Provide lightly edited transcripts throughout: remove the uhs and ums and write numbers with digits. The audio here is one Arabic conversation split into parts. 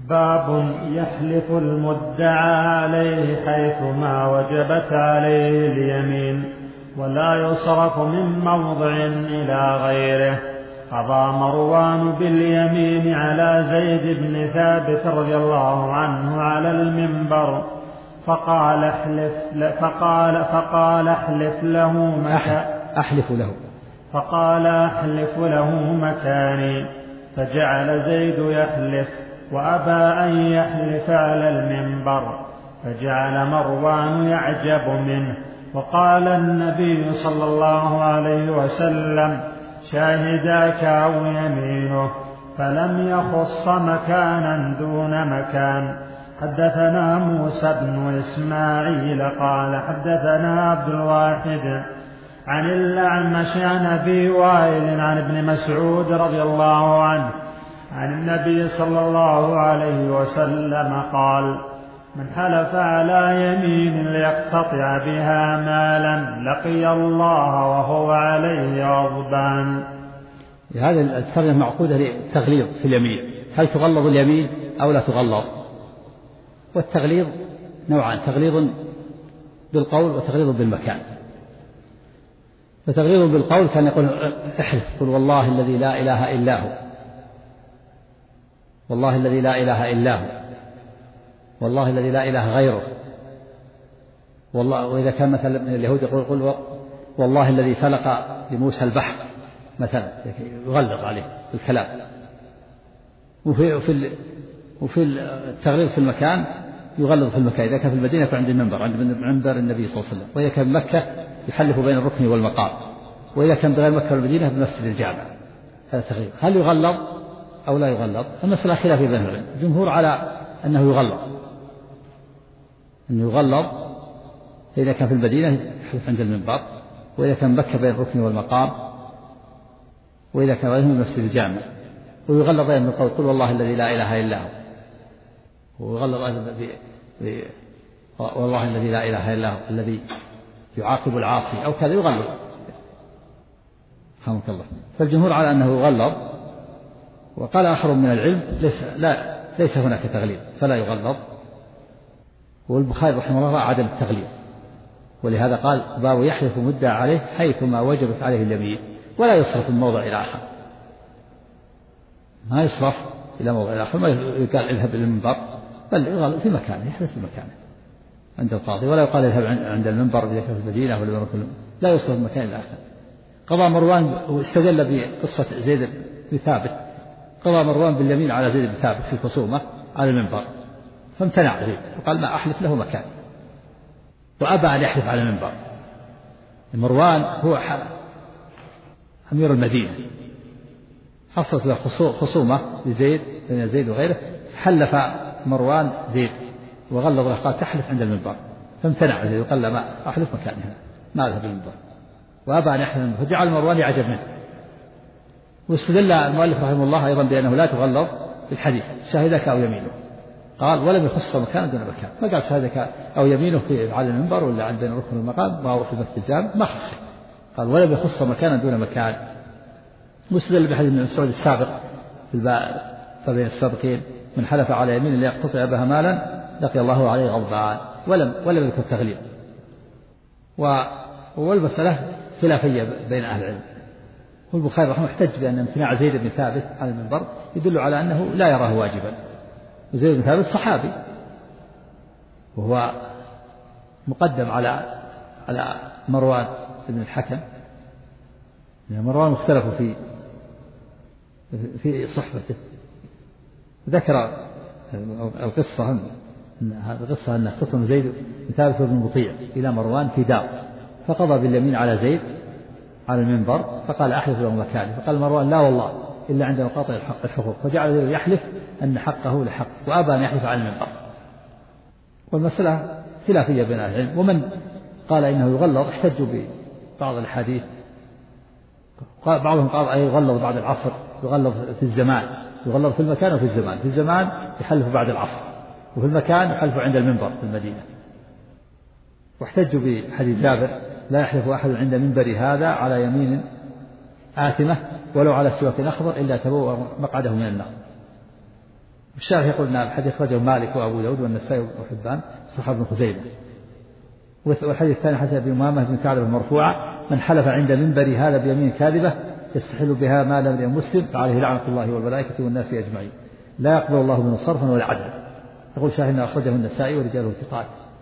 باب يحلف المدعى عليه حيثما وجبت عليه اليمين ولا يصرف من موضع إلى غيره. قضى مروان باليمين على زيد بن ثابت رضي الله عنه على المنبر فقال أحلف له مكاني، فجعل زيد يحلف وأبى أن يحلف على المنبر، فجعل مروان يعجب منه. وقال النبي صلى الله عليه وسلم: شاهداك أو يمينه، فلم يخص مكانا دون مكان. حدثنا موسى بن إسماعيل قال حدثنا عبد الواحد عن الأعمش عن أبي وائل عن ابن مسعود رضي الله عنه عن النبي صلى الله عليه وسلم قال: من حلف على يمين ليقتطع بها مالا لقي الله وهو عليه غضبان. هذا الترجمة معقودة للتغليظ في اليمين، هل تغلظ اليمين أو لا تغلظ؟ والتغليظ نوعان: تغليظ بالقول وتغليظ بالمكان. فتغليظ بالقول كان يقول: احلف، قل والله الذي لا إله إلا هو، والله الذي لا إله إلا هو، والله الذي لا إله غيره، والله. وإذا كان مثلا من اليهود يقول: قل والله الذي فلق لموسى البحر مثلا، يغلظ عليه الكلام. وفي التغليظ في المكان يغلظ في المكان. إذا كان في المدينة يكون عند المنبر، عند منبر النبي صلى الله عليه وسلم. وإذا كان مكة يحلف بين الركن والمقام. وإذا كان بغير مكة والمدينة بمسجد الجامع. هذا تغليظ. هل يغلظ أو لا يغلظ؟ المسألة خلافية بين العلماء. الجمهور على أنه يغلظ، أنه يغلظ إذا كان في المدينة يحلف عند المنبر، وإذا كان مكة بين الركن والمقام، وإذا كان غيره من مسجد الجامع. ويغلظ أيضا بالقول: قل والله الذي لا إله إلا هو. ويغلظ أيضا والله الذي لا إله إلا هو الذي يعاقب العاصي أو كذا، يغلظ. رحمك الله. فالجمهور على أنه يغلظ. وقال آخر من العلم: ليس هناك تغليظ فلا يغلظ. والبخاري رحمه الله عدم التغليظ، ولهذا قال: باب يحلف مدعى عليه حيثما وجبت عليه اليمين ولا يصرف من موضع إلى آخر. ما يصرف إلى موضع آخر، ما يقال اذهب إلى المنبر، بل يغلظ في مكانه، يحلف في مكانه عند القاضي. ولا يقال اذهب عند المنبر إذا كان في المدينة ولا لا يصرف من مكان إلى آخر. قضى مروان واستدل بقصة زيد بن ثابت. قضى مروان باليمين على زيد بن ثابت في خصومة على المنبر، فامتنع زيد وقال: ما أحلف له مكان، وأبى أن يحلف على المنبر. مروان هو أمير المدينة، حصلت له خصومة لزيد بين زيد وغيره، حلف مروان زيد وغلظ له قال: تحلف عند المنبر، فامتنع زيد وقال: ما أحلف مكانها، ما أذهب المنبر، وأبى أن يحلف. فجعل مروان يعجب منه. واستدل المؤلف رحمه الله أيضا بأنه لا تغلظ بالحديث: شاهدك أو يمينه. قال: ولم يخص مكان دون مكان، ما قال شاهدك أو يمينه على المنبر ولا عند بين الركن والمقام ما هو في مسجد الجامع، ما خص. قال: ولم يخص مكانا دون مكان. واستدل بحديث ابن مسعود السابق في الباب فبين السابقين: من حلف على يمين ليقتطع بها مالا لقي الله عليه غضبان. ولم يذكر تغليظ. والمسألة خلافية بين أهل العلم. والبخاري رحمه احتج بأن امتناع زيد بن ثابت على المنبر يدل على أنه لا يراه واجبا. وزيد بن ثابت صحابي، وهو مقدم على مروان بن الحكم. مروان اختلفوا في صحبته. ذكر القصة أن خصم زيد بن ثابت بن مطيع إلى مروان في دار، فقضى باليمين على زيد على المنبر، فقال: أحلف له مكانه. فقال مروان: لا والله إلا عند مقاطع الحقوق. فجعل زيد يحلف أن حقه لحق، وأبى أن يحلف على المنبر. والمسألة خلافية بين أهل العلم. ومن قال إنه يغلظ احتجوا ببعض الحديث. بعضهم قال: يغلظ بعد العصر، يغلظ في الزمان، يغلظ في المكان وفي الزمان. في الزمان يحلف بعد العصر، وفي المكان يحلف عند المنبر في المدينة. واحتجوا بحديث جابر: لا يحلف أحد عند منبر هذا على يمين آثمة ولو على سواك أخضر إلا تبوأ مقعده من النار. الشافعي يقول أن الحديث أخرجه مالك وأبو داود والنسائي وابن حبان صحيح ابن خزيمة. والحديث الثاني حديث أبي أمامة بن كعب المرفوعة: من حلف عند منبري هذا بيمين كاذبة يستحل بها مال امرئ مسلم فعليه لعنة الله والملائكة والناس أجمعين لا يقبل الله منه صرفا ولا عدلا. يقول شاهد أن أخرجه النسائي ورجاله ثقات.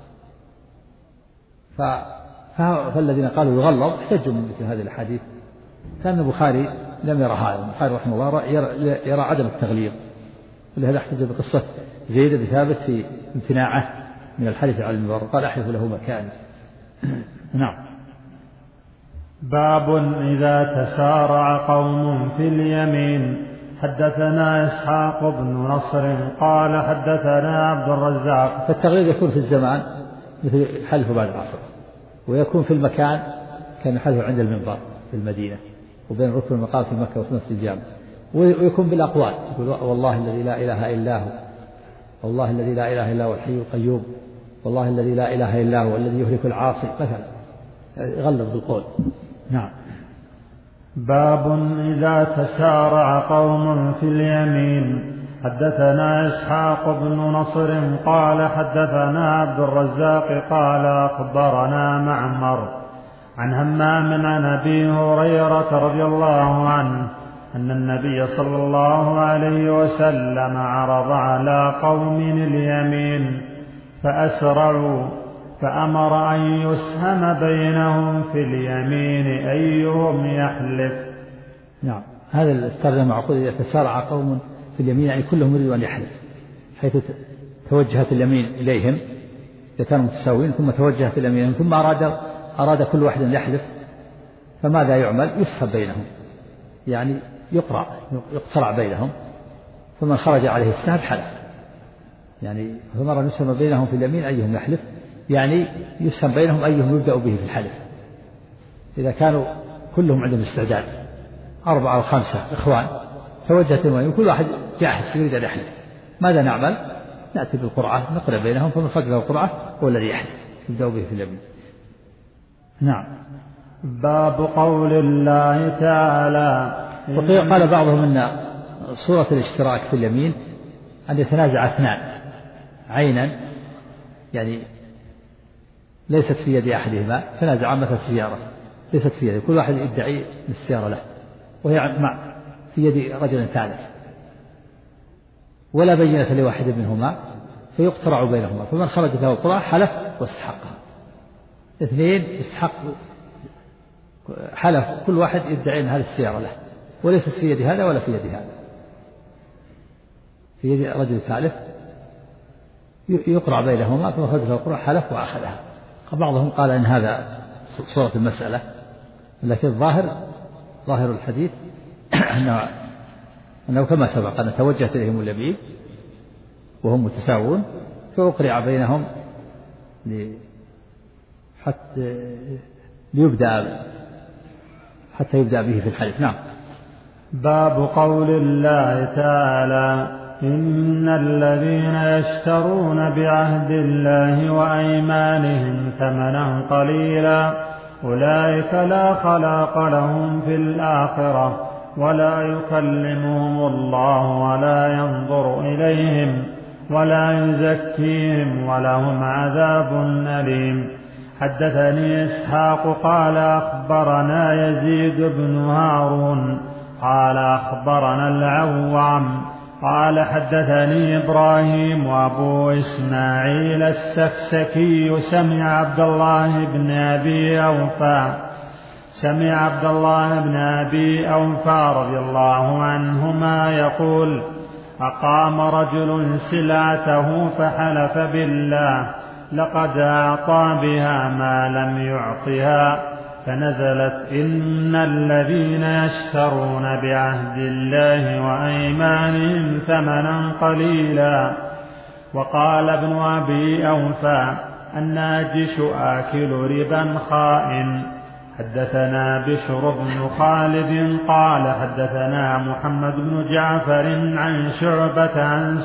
فالذين قالوا يغلظ احتجوا من مثل هذه الأحاديث. كان البخاري لم يرى هذا، البخاري رحمه الله يرى عدم التغليظ، ولهذا احتج بقصة زيد بن ثابت في امتناعه من الحلف على المنبر قال أحلف له مكاني. نعم. باب إذا تسارع قوم في اليمين. حدثنا إسحاق بن نصر قال حدثنا عبد الرزاق. فالتغليظ يكون في الزمان مثل حلف بعد العصر، ويكون في المكان كان حلف عند المنبر في المدينة وبين ركن المقام في مكة وفي مسجد الجامع، ويكون بالأقوال يقول والله الذي لا إله إلا هو، والله الذي لا إله إلا هو الحي القيوم، والله الذي لا إله إلا هو الذي يهلك العاصي مثلا، يغلظ بالقول. نعم. باب إذا تسارع قوم في اليمين. حدثنا إسحاق بن نصر قال حدثنا عبد الرزاق قال أخبرنا معمر عن همام عن أبي هريرة رضي الله عنه أن النبي صلى الله عليه وسلم عرض على قوم اليمين فأسرعوا فأمر أن يسهم بينهم في اليمين أيهم يحلف. نعم. هذا الترجمة معقول إذا تسارع قوم في اليمين يعني كلهم يريدون أن يحلف، حيث توجهت اليمين إليهم إذا كانوا متساوين ثم توجهت اليمين ثم أراد كل واحد أن يحلف، فماذا يعمل؟ يسهم بينهم، يعني يقترع بينهم، فمن خرج عليه السهم حلف. يعني فمر أن يسهم بينهم في اليمين أيهم يحلف، يعني يسهم بينهم أيهم يبدأ به في الحلف. إذا كانوا كلهم عندهم استعداد 4 أو 5 إخوان توجهت اليمين كل واحد جاهز يريد أن يحلف، ماذا نعمل؟ نأتي بالقرعة نقرأ بينهم، فمن خرج له القرعة هو الذي يحلف يبدأ به في اليمين. نعم. باب قول الله تعالى. قال بعضهم أن صورة الاشتراك في اليمين أن يتنازع 2 عينا، يعني ليست في يد أحدهما، تنازع مثل السيارة ليست في يده، كل واحد يدعي السيارة له وهي في يد رجل ثالث ولا بينة لواحد منهما فيقترع بينهما، فمن خرجت له القرعة حلف واستحقها. 2 استحق حلف كل واحد يدعي أن هذه السيارة له وليست في يد هذا ولا في يد هذا، في يد رجل ثالث يقرع بينهما، فمن خرجت له القرعة حلف وأخذها. بعضهم قال أن هذا صورة المسألة، لكن ظاهر الحديث أنه كما سبق أن توجهت إليهم اليمين وهم متساوون فأقرع بينهم حتى يبدأ به في الحديث. نعم. باب قول الله تعالى إن الذين يشترون بعهد الله وأيمانهم ثمنا قليلا أولئك لا خلاق لهم في الآخرة ولا يكلمهم الله ولا ينظر إليهم ولا يزكيهم ولهم عذاب أليم. حدثني إسحاق قال أخبرنا يزيد بن هارون قال أخبرنا العوام قال حدثني إبراهيم وأبو إسماعيل السكسكي سمع عبد الله بن أبي أوفى رضي الله عنهما يقول أقام رجل سلعته فحلف بالله لقد أعطى بها ما لم يعطها، فنزلت إن الذين يشترون بعهد الله وأيمانهم ثمنا قليلا. وقال ابن أبي أوفى الناجش آكل ربا خائن. حدثنا بشر بن خالد قال حدثنا محمد بن جعفر عن شعبة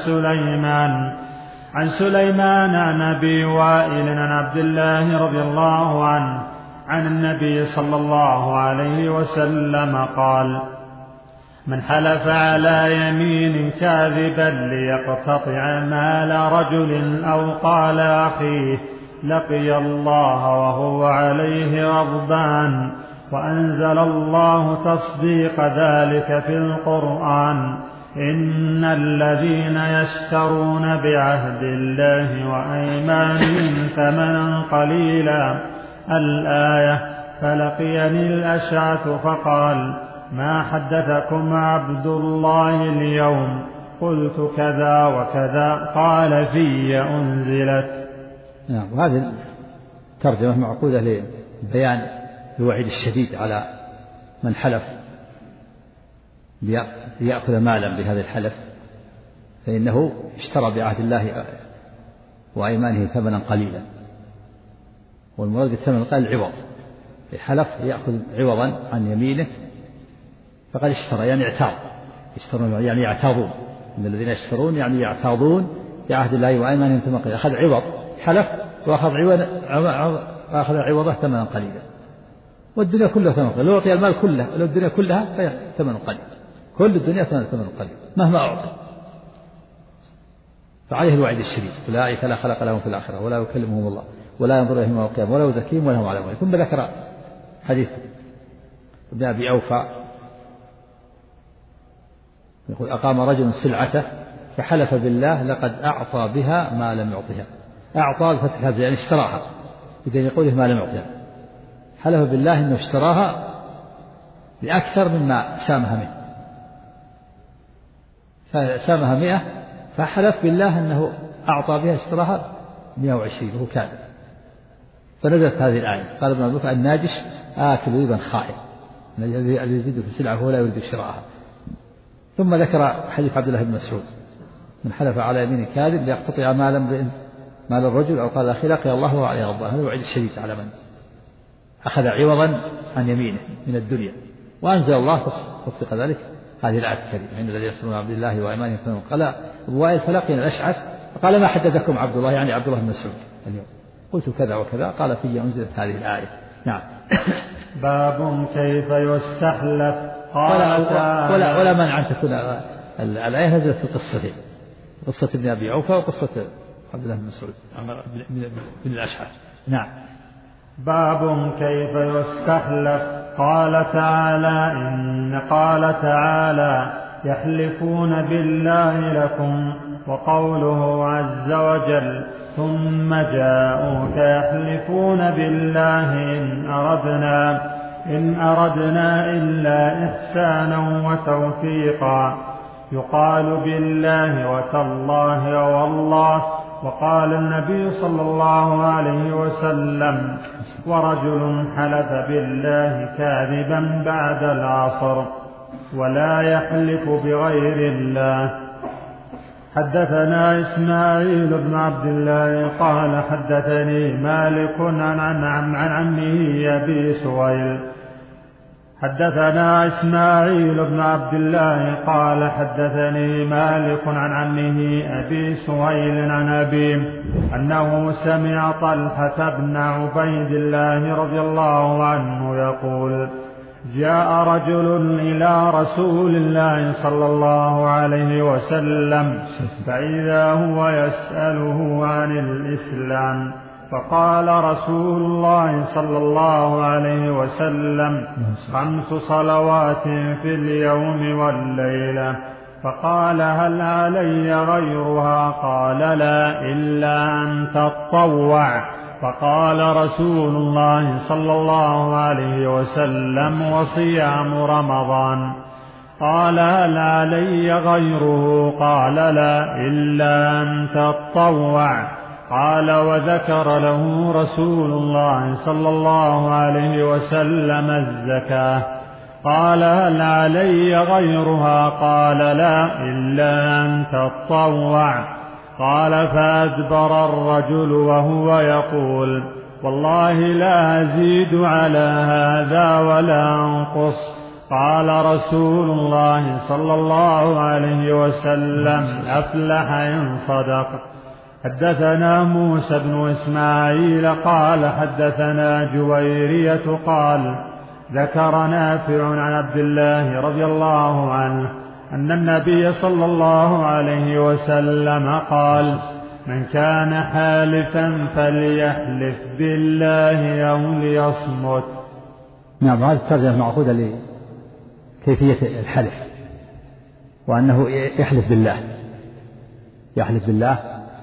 عن سليمان عن أبي وائل عن عبد الله رضي الله عنه عن النبي صلى الله عليه وسلم قال من حلف على يمين كاذبا ليقتطع مال رجل أو قال أخيه لقي الله وهو عليه غضبان. وأنزل الله تصديق ذلك في القرآن: إن الذين يشترون بعهد الله وأيمانهم ثمنا قليلا الآية. فلقيني الأشعث فقال: ما حدثكم عبد الله اليوم؟ قلت: كذا وكذا. قال: في أنزلت. نعم. وهذه الترجمة معقودة لبيان الوعيد الشديد على من حلف ليأخذ مالا بهذا الحلف، فإنه اشترى بعهد الله وأيمانه ثمنا قليلا، والمراد بالثمن قال العوض، الحلف يأخذ عوضا عن يمينه فقد اشترى، يعني اعتاض، يشترون يعني يعتاضون، إن الذين يشترون يعني يعتاضون بعهد الله وأيمانهم ثمنا قليلا، أخذ عوض، حلف وأخذ عوضه ثمنا قليلا، والدنيا كلها ثمن قليل، لو أعطي المال كله، لو الدنيا كلها فهي ثمن قليل، كل الدنيا ثمن قليل مهما أعطي. فعليه الوعيد الشديد: أولئك لا خلق لهم في الآخرة ولا يكلمهم الله ولا ينظر إليهم يوم القيامة ولا يزكيهم ولا هم عذاب. ثم ذكر حديث ابن أبي أوفى يقول: أقام رجل سلعته فحلف بالله لقد أعطى بها ما لم يعطها. أعطى بفتح الهمزة يعني اشتراها، بدين يقوله ما لم يعطها، حلف بالله أنه اشتراها لأكثر مما سامها منه، فسامها 100، فحلف بالله أنه أعطى بها اشتراها 120 وهو كاذب. فنزلت هذه الآية: قال ابن عباس: الناجش آكل ربا خائن، الذي يزيد في السلعة هو لا يريد شراءها. ثم ذكر حديث عبد الله بن مسعود: من حلف على يمين كاذب ليقتطع مال الرجل أو قال أخي لقي الله وعليه غضبان. هذا وعيد الشديد على من أخذ عوضا عن يمينه من الدنيا. وأنزل الله تصدق ذلك هذه الآية الكريمة: إن الذين يشترون عبد الله وأيمانهم ثمنا قليلا. قال: فلقيني الأشعث فقال: ما حدثكم عبد الله؟ يعني عبد الله بن مسعود اليوم. قلت: كذا وكذا. قال: في أنزلت هذه الآية. نعم. باب كيف يستحلف. ولا منع أن تكون الآية نزلت في قصتين: قصة ابن أبي أوفى وقصة عبد الله بن مسعود بن الأشعث. نعم. باب كيف يستحلف. قال تعالى: يحلفون بالله لكم. وقوله عز وجل: ثم جاءوك يحلفون بالله إن أردنا إلا إحسانا وتوفيقا. يقال بالله وتالله والله. وقال النبي صلى الله عليه وسلم: ورجل حلف بالله كاذبا بعد العصر ولا يحلف بغير الله. حدثنا إسماعيل بن عبد الله قال حدثني مالك عن عمه أبي سهيل. حدثنا إسماعيل بن عبد الله قال حدثني مالك عن عمه أبي سهيل عن أبيه أنه سمع طلحة بن عبيد الله رضي الله عنه يقول: جاء رجل إلى رسول الله صلى الله عليه وسلم فإذا هو يسأله عن الإسلام، فقال رسول الله صلى الله عليه وسلم: 5 صلوات في اليوم والليلة. فقال: هل علي غيرها؟ قال: لا، إلا أن تطوع. فقال رسول الله صلى الله عليه وسلم: وصيام رمضان. قال: هل علي غيره؟ قال: لا، إلا أن تطوع. قال: وذكر له رسول الله صلى الله عليه وسلم الزكاة. قال: هل علي غيرها؟ قال: لا، إلا أن تطوع. قال: فأدبر الرجل وهو يقول: والله لا أزيد على هذا ولا أنقص. قال رسول الله صلى الله عليه وسلم: أفلح إن صدق. حدثنا موسى بن إسماعيل قال حدثنا جويرية قال: ذكر نافع عن عبد الله رضي الله عنه أن النبي صلى الله عليه وسلم قال: من كان حالفا فليحلف بالله أو ليصمت. نعم، هذه الترجمة معقودة لكيفية الحلف، وأنه يحلف بالله، يحلف بالله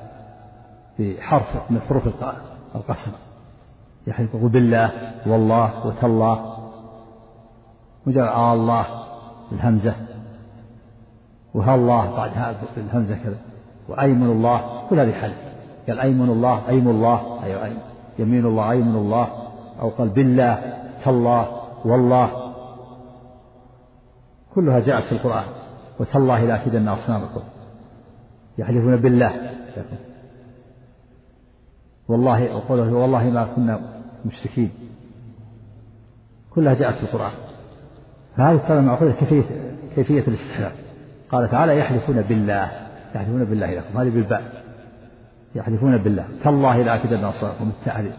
بحرف من حروف القسم، يحلف بالله والله وتالله وجاء الله بالهمزة وها الله بعدها بالهمزة كذا، وأيمن الله، كل هذه حلف. قال أيمن الله، أيم الله، أيوة يمين الله، أيمن الله، أو قال بالله تالله والله، كلها جاءت في القرآن. وتالله لأكيدن أصنامكم، يحلفون بالله والله، وقوله والله ما كنا مشركين، كلها جاءت في القرآن. فهذه الكلمة معقولة كيفية الاستحلال. قال تعالى: يحلفون بالله، يحلفون بالله لكم، هذه بالباء، يحلفون بالله. تالله لأكيدن أصنامكم،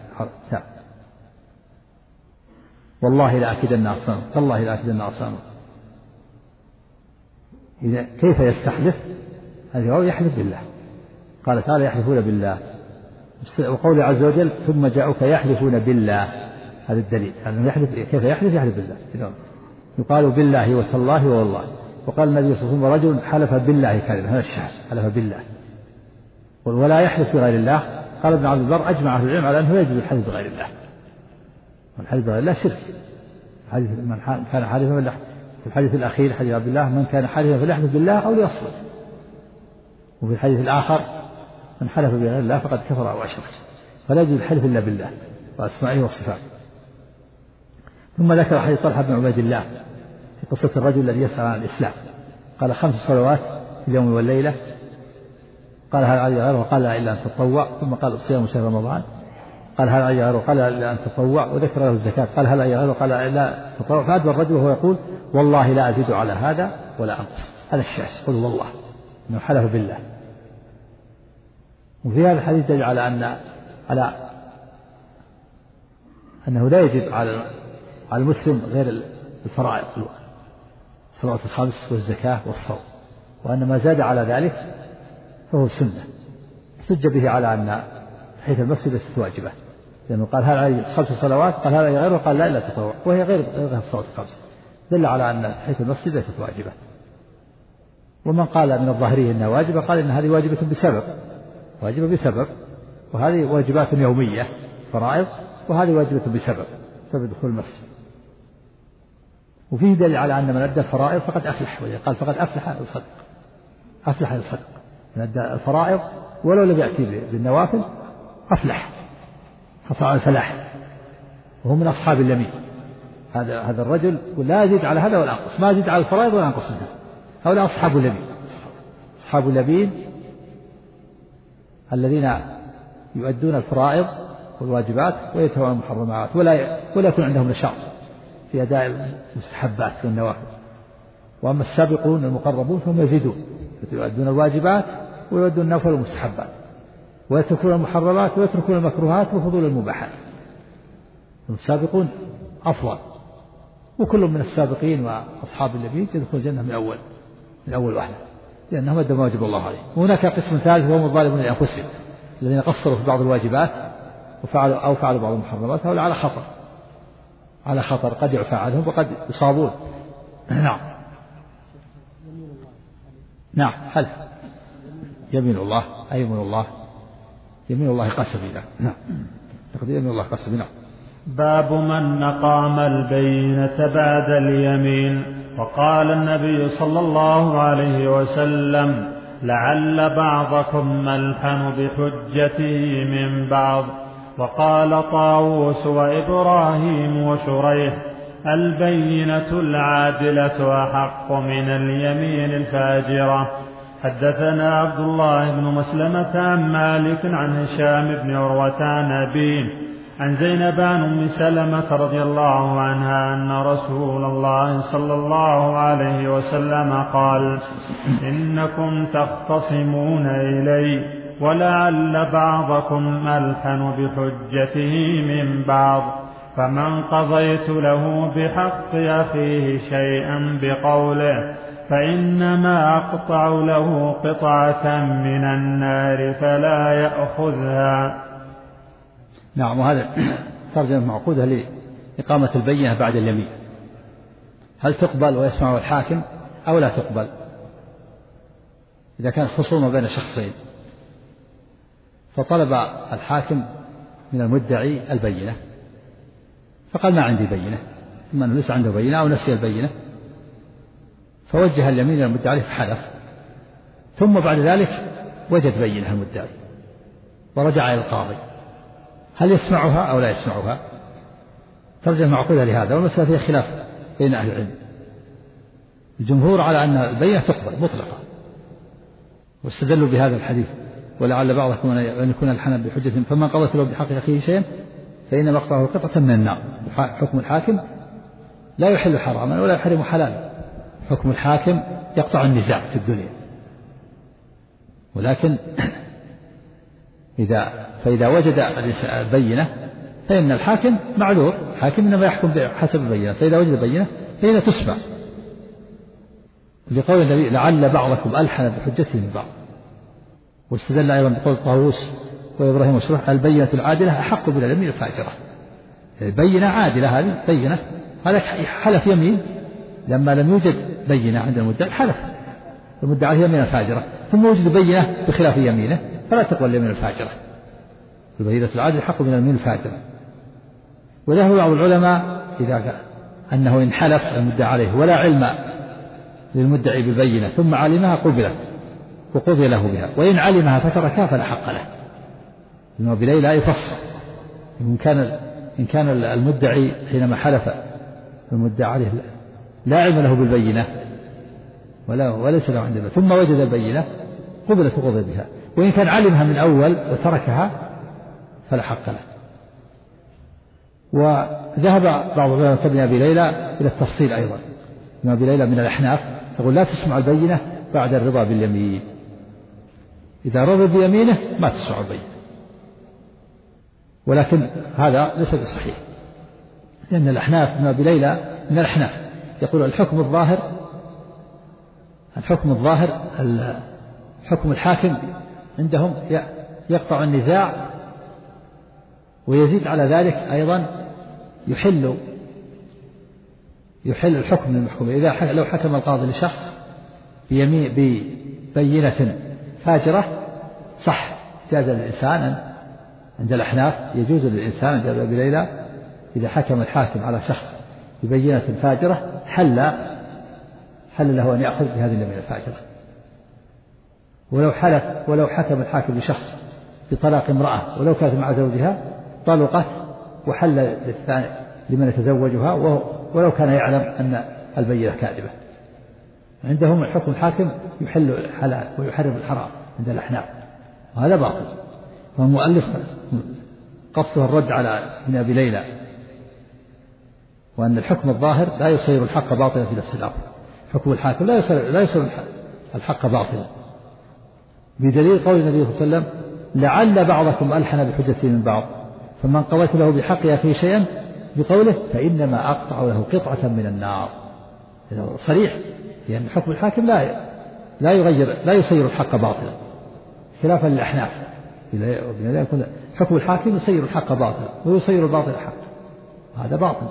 والله لأكيدن أصنامكم، تالله لأكيدن أصنامكم. إذا كيف يستحلف؟ هذا يحلف بالله. قال تعالى: يحلفون بالله. وقوله عز وجل: ثم جاءوك يحلفون بالله، هذا الدليل أنه يحلف. كيف يحلف؟ يحلف بالله. يقال بالله وتالله والله. وقال النبي صلى الله عليه وسلم: رجل حلف بالله كذبا، هذا الشاهد، حلف بالله. ولا يحلف بغير الله. قال ابن عبد البر: أجمع أهل العلم على أنه يجوز الحلف بغير الله، والحلف بغير الله شرك. حديث من كان حالفا بالله، في الحديث الأخير حديث عبد الله: من كان حالفا فليحلف بالله أو ليصمت. وفي الحديث الآخر: من حلف بغير الله فقد كفر أو أشرك. فلا يجوز الحلف إلا بالله وأسمائه وصفاته. ثم ذكر حديث طلحة بن عبيد الله في قصة الرجل الذي يسأل عن الإسلام. قال: 5 صلوات في اليوم والليلة. قال: هل علي غيره؟ قال: لا إلا أن تطوع. ثم قال: صيام شهر رمضان. قال: هل علي غيره؟ قال: لا إلا أن تطوع. وذكر له الزكاة. قال: هل علي غيره؟ قال: لا تطوع. فأدبر الرجل وهو يقول: والله لا أزيد على هذا ولا أنقص. هذا الشاهد، قل والله، أنه حلف بالله. وفي هذا الحديث دليل على أنه لا يجب على المسلم غير الفرائض، الصلوات الخمس والزكاة والصوم، وأن ما زاد على ذلك فهو سنة. احتج به على أن تحية المسجد ليست واجبة، لأنه قال: هل علي 5 صلوات؟ قال: هل علي غيره؟ قال: لا إلا تطوع. وهي غير الصلوات الخمس، دل على أن تحية المسجد ليست واجبة. ومن قال من الظاهرية أنها واجبة قال إن هذه واجبة بسبب، واجبة بسبب، وهذه واجبات يومية فرائض، وهذه واجبة بسبب دخول المسجد. وفيه دليل على أن من أدى الفرائض فقد أفلح، قال: فقد أفلح إن صدق، أفلح إن صدق. من أدى الفرائض ولو لم يأتي بالنوافل أفلح، حصل على الفلاح، وهو من أصحاب اليمين. هذا الرجل لا يزيد على هذا ولا ينقص، ما يزيد على الفرائض ولا ينقص منها. هؤلاء أصحاب اليمين، أصحاب اليمين الذين يؤدون الفرائض والواجبات ويتركون المحرمات، ولا يكون عندهم نشاط في أداء المستحبات والنوافل. وأما السابقون المقربون فهم يزيدون، يؤدون الواجبات ويؤدون النوافل والمستحبات، ويتركون المحرمات ويتركون المكروهات وفضول المباحات. السابقون أفضل، وكل من السابقين وأصحاب اليمين يدخل الجنة من أول واحدة، لأنهم أدوا ما وجب الله عليه. وهناك قسم ثالث وهم الظالمون لأنفسهم، الذين قصروا في بعض الواجبات فعلوا بعض المحرمات، هؤلاء على خطر قد يعفى عنهم وقد يصابون. نعم حلف يمين الله، أيمن الله، يمين الله قسمنا. نعم تقدير يمين الله قسمنا. باب من نقام البينة بعد اليمين. وقال النبي صلى الله عليه وسلم: لعل بعضكم ملحن بحجته من بعض. وقال طاووس وإبراهيم وشريح: البينة العادلة أحق من اليمين الفاجرة. حدثنا عبد الله بن مسلمة عن مالك عن هشام بن عروة عن أبيه عن زينب عن أم سلمة رضي الله عنها أن رسول الله صلى الله عليه وسلم قال: إنكم تختصمون إلي ولعل بعضكم ملحن بحجته من بعض، فمن قضيت له بحق أخيه شيئا بقوله فإنما أقطع له قطعة من النار فلا يأخذها. نعم. وهذا ترجمة معقودة لإقامة البينة بعد اليمين، هل تقبل ويسمعها الحاكم أو لا تقبل؟ إذا كانت خصومة بين شخصين فطلب الحاكم من المدعي البينة فقال ما عندي بينة، إما أنه ليس عنده بينة أو نسي البينة، فوجه اليمين إلى المدعي عليه فحلف، ثم بعد ذلك وجد بينة المدعي ورجع إلى القاضي، هل يسمعها أو لا يسمعها؟ ترجمة معقولة لهذا، والمسألة فيها خلاف بين أهل العلم. الجمهور على أن البينة تقبل مطلقة، واستدلوا بهذا الحديث ولعل بعضكم أن يكون الحنب بحجة فمن قضت له بحق أخيه شيئا فإنما أقطعه قطعة من النار. حكم الحاكم لا يحل حراما ولا يحرم حلالا، حكم الحاكم يقطع النزاع في الدنيا، ولكن فإذا وجد البينة فإن الحاكم معذور، الحاكم إنما يحكم بحسب البينة، فإذا وجد بينة فإنها تسمع، لقول النبي لعل بعضكم ألحن بحجته من بعض. واستدل أيضا بقول طاووس وإبراهيم وشرح البينة العادلة أحق باليمين الفاجرة. البينة عادلة، هذه بينة، هذا حلف يمين لما لم يوجد بينة عند المدعي، حلف المدعي عليه يمين الفاجرة، ثم وجد بينة بخلاف يمينه فلا تقبل اليمين الفاجرة. البينة العادلة حق من اليمين الفاجرة. وذهب بعض العلماء إذا قال أنه إن حلف المدعي عليه ولا علم للمدعي بالبينة ثم علمها قبلت وقضي له بها، وإن علمها فتركها فلا حق له، لأنه بليل لا يفصل. إن كان المدعي حينما حلف المدعي عليه لا علم له بالبينة وليس له عنده ثم وجد البينة قبلت وقضي بها، وإن كان علمها من أول وتركها فلا حق له. وذهب بعض العلماء ابن أبي ليلى إلى التفصيل أيضا، ابن أبي ليلى من الأحناف يقول لا تسمع البينة بعد الرضا باليمين، إذا رضي بيمينه ما تسمع البينة، ولكن هذا ليس بصحيح، لأن الأحناف ابن أبي ليلى من الأحناف يقول الحكم الظاهر حكم الحاكم عندهم يقطع النزاع، ويزيد على ذلك أيضا يحل الحكم للمحكوم. إذا لو حكم القاضي لشخص ببينة فاجرة صح، جاز للإنسان عند الأحناف، يجوز للإنسان عند أبي ليلى إذا حكم الحاكم على شخص ببينة فاجرة حل له أن يأخذ بهذه اليمين الفاجرة. ولو حكم الحاكم لشخص بطلاق امرأة ولو كانت مع زوجها طلقت وحل للثاني لمن يتزوجها ولو كان يعلم أن البينة كاذبة. عندهم الحكم الحاكم يحل الحلال ويحرم الحرام عند الأحناف، وهذا باطل. والمؤلف قصده الرد على ابن أبي ليلى، وأن الحكم الظاهر لا يصير الحق باطلا في نفس الأمر، حكم الحاكم لا يصير الحق باطلا، بدليل قول النبي صلى الله عليه وسلم لعل بعضكم ألحن بحجته من بعض فمن قضيت له بحق أخيه شيئا بقوله فإنما أقطع له قطعة من النار. صريح، لأن حكم الحاكم لا يصير الحق باطلا، خلافا للأحناف حكم الحاكم يصير الحق باطلا ويصير الباطل حق، هذا باطل.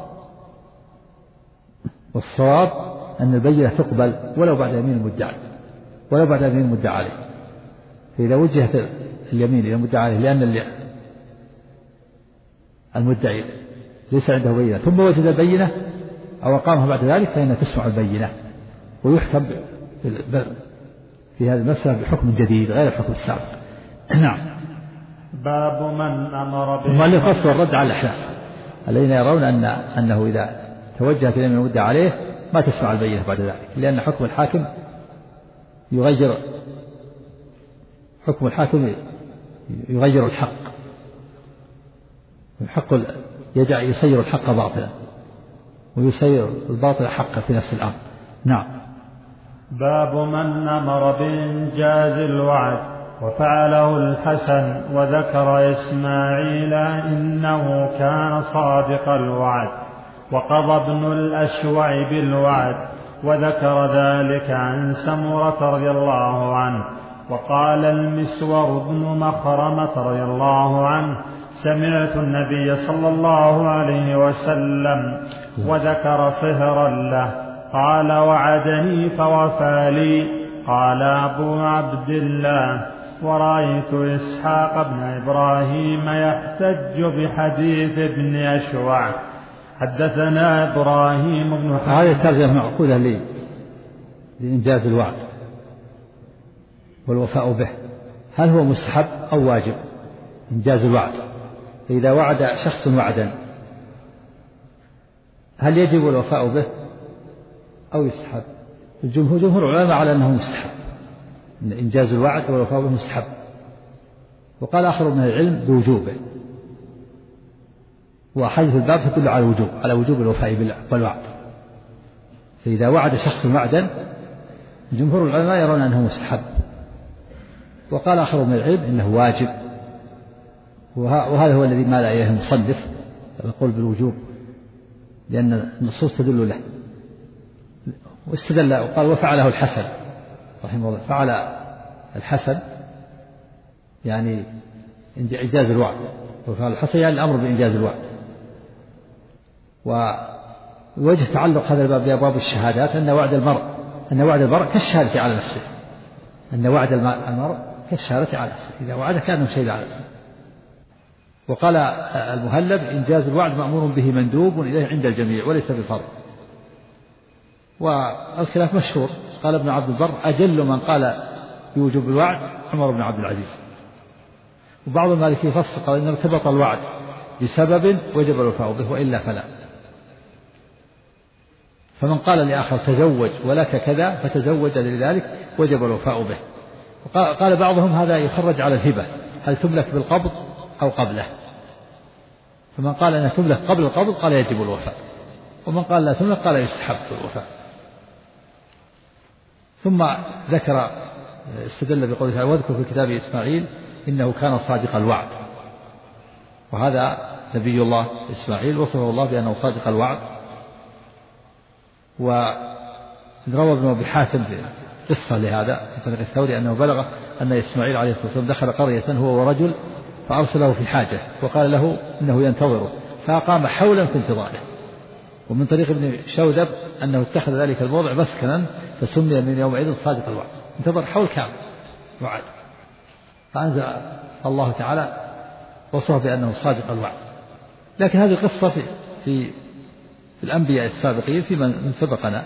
والصواب أن البينة تقبل ولو بعد يمين المدعي ولو بعد يمين المدعى عليه. فإذا وجهت اليمين إلى المدعى عليه لأن المدعي ليس عنده بينة ثم وجد البينة أو أقامها بعد ذلك فإنها تسمع البينة ويحكم في هذه المسألة بحكم جديد غير الحكم السابق. نعم. باب من أمر ثم القصد والرد على الأحناف الذين يرون أنه إذا توجهت اليمين المدعى عليه ما تسمع البينة بعد ذلك، لأن حكم الحاكم يغير الحق، يصير الحق باطلا ويصير الباطل حقا في نفس الأمر. نعم. باب من أمر بإنجاز الوعد وفعله الحسن. وذكر إسماعيل إنه كان صادق الوعد، وقضى ابن الأشوع بالوعد. وذكر ذلك عن سمرة رضي الله عنه. وقال المسور بن مخرمة رضي الله عنه: سمعت النبي صلى الله عليه وسلم وذكر صهرا له، قال: وعدني فوفى لي. قال أبو عبد الله: ورأيت إسحاق بن إبراهيم يحتج بحديث ابن أشوع. حدثنا إبراهيم بن حسن. هذه الترجمة معقولة لإنجاز الوعد والوفاء به. هل هو مستحب أو واجب إنجاز الوعد؟ فإذا وعد شخص وعدا هل يجب الوفاء به أو يستحب؟ جمهور العلماء على أنه مستحب، إن إنجاز الوعد والوفاء به مستحب. وقال آخر من العلم بوجوبه، وأحاديث الباب تدل على وجوب الوفاء بالوعد. فإذا وعد شخص وعدا جمهور العلماء يرون أنه مستحب، وقال آخر من العلم إنه واجب. وهذا هو الذي مال إليه المصنف القول بالوجوب، لأن النصوص تدل له. واستدل وقال: وفعله الحسن رحمه الله. فعل الحسن يعني إنجاز الوعد، وفعل الحسن يعني الأمر بإنجاز الوعد. ووجه تعلق هذا الباب بأبواب الشهادات أن وعد المرء كالشهادة على نفسه، أن وعد المرء كالشهادة على نفسه، إذا وعد كأنه شهد على نفسه. وقال المهلب: إنجاز الوعد مأمور به مندوب إليه عند الجميع وليس بفرض. والخلاف مشهور. قال ابن عبد البر: أجل من قال بوجوب الوعد عمر بن عبد العزيز. وبعض المالكية فصل قال: إن ارتبط الوعد بسبب وجب الوفاء به، وإلا فلا. فمن قال لآخر: تزوج ولك كذا، فتزوج لذلك وجب الوفاء به. وقال بعضهم: هذا يخرج على الهبة، هل تملك بالقبض أو قبله؟ فمن قال أنها تملك قبل القبض قال يجب الوفاء، ومن قال لا تملك قال يستحب الوفاء. ثم ذكر استدل بقوله تعالى: واذكر في كتاب إسماعيل إنه كان صادق الوعد. وهذا نبي الله إسماعيل وصفه الله بأنه صادق الوعد. وروى ابن أبي حاتم قصة لهذا في طريق الثوري أنه بلغ أن إسماعيل عليه الصلاة والسلام دخل قرية هو ورجل، فأرسله في حاجة وقال له إنه ينتظره، فأقام حولا في انتظاره. ومن طريق ابن شودب أنه اتخذ ذلك الموضع مسكنا فسمي من يومئذ صادق الوعد، انتظر حول كامل وعد. فأنزل الله تعالى وصفه بأنه صادق الوعد. لكن هذه القصة في الأنبياء السابقين في من سبقنا.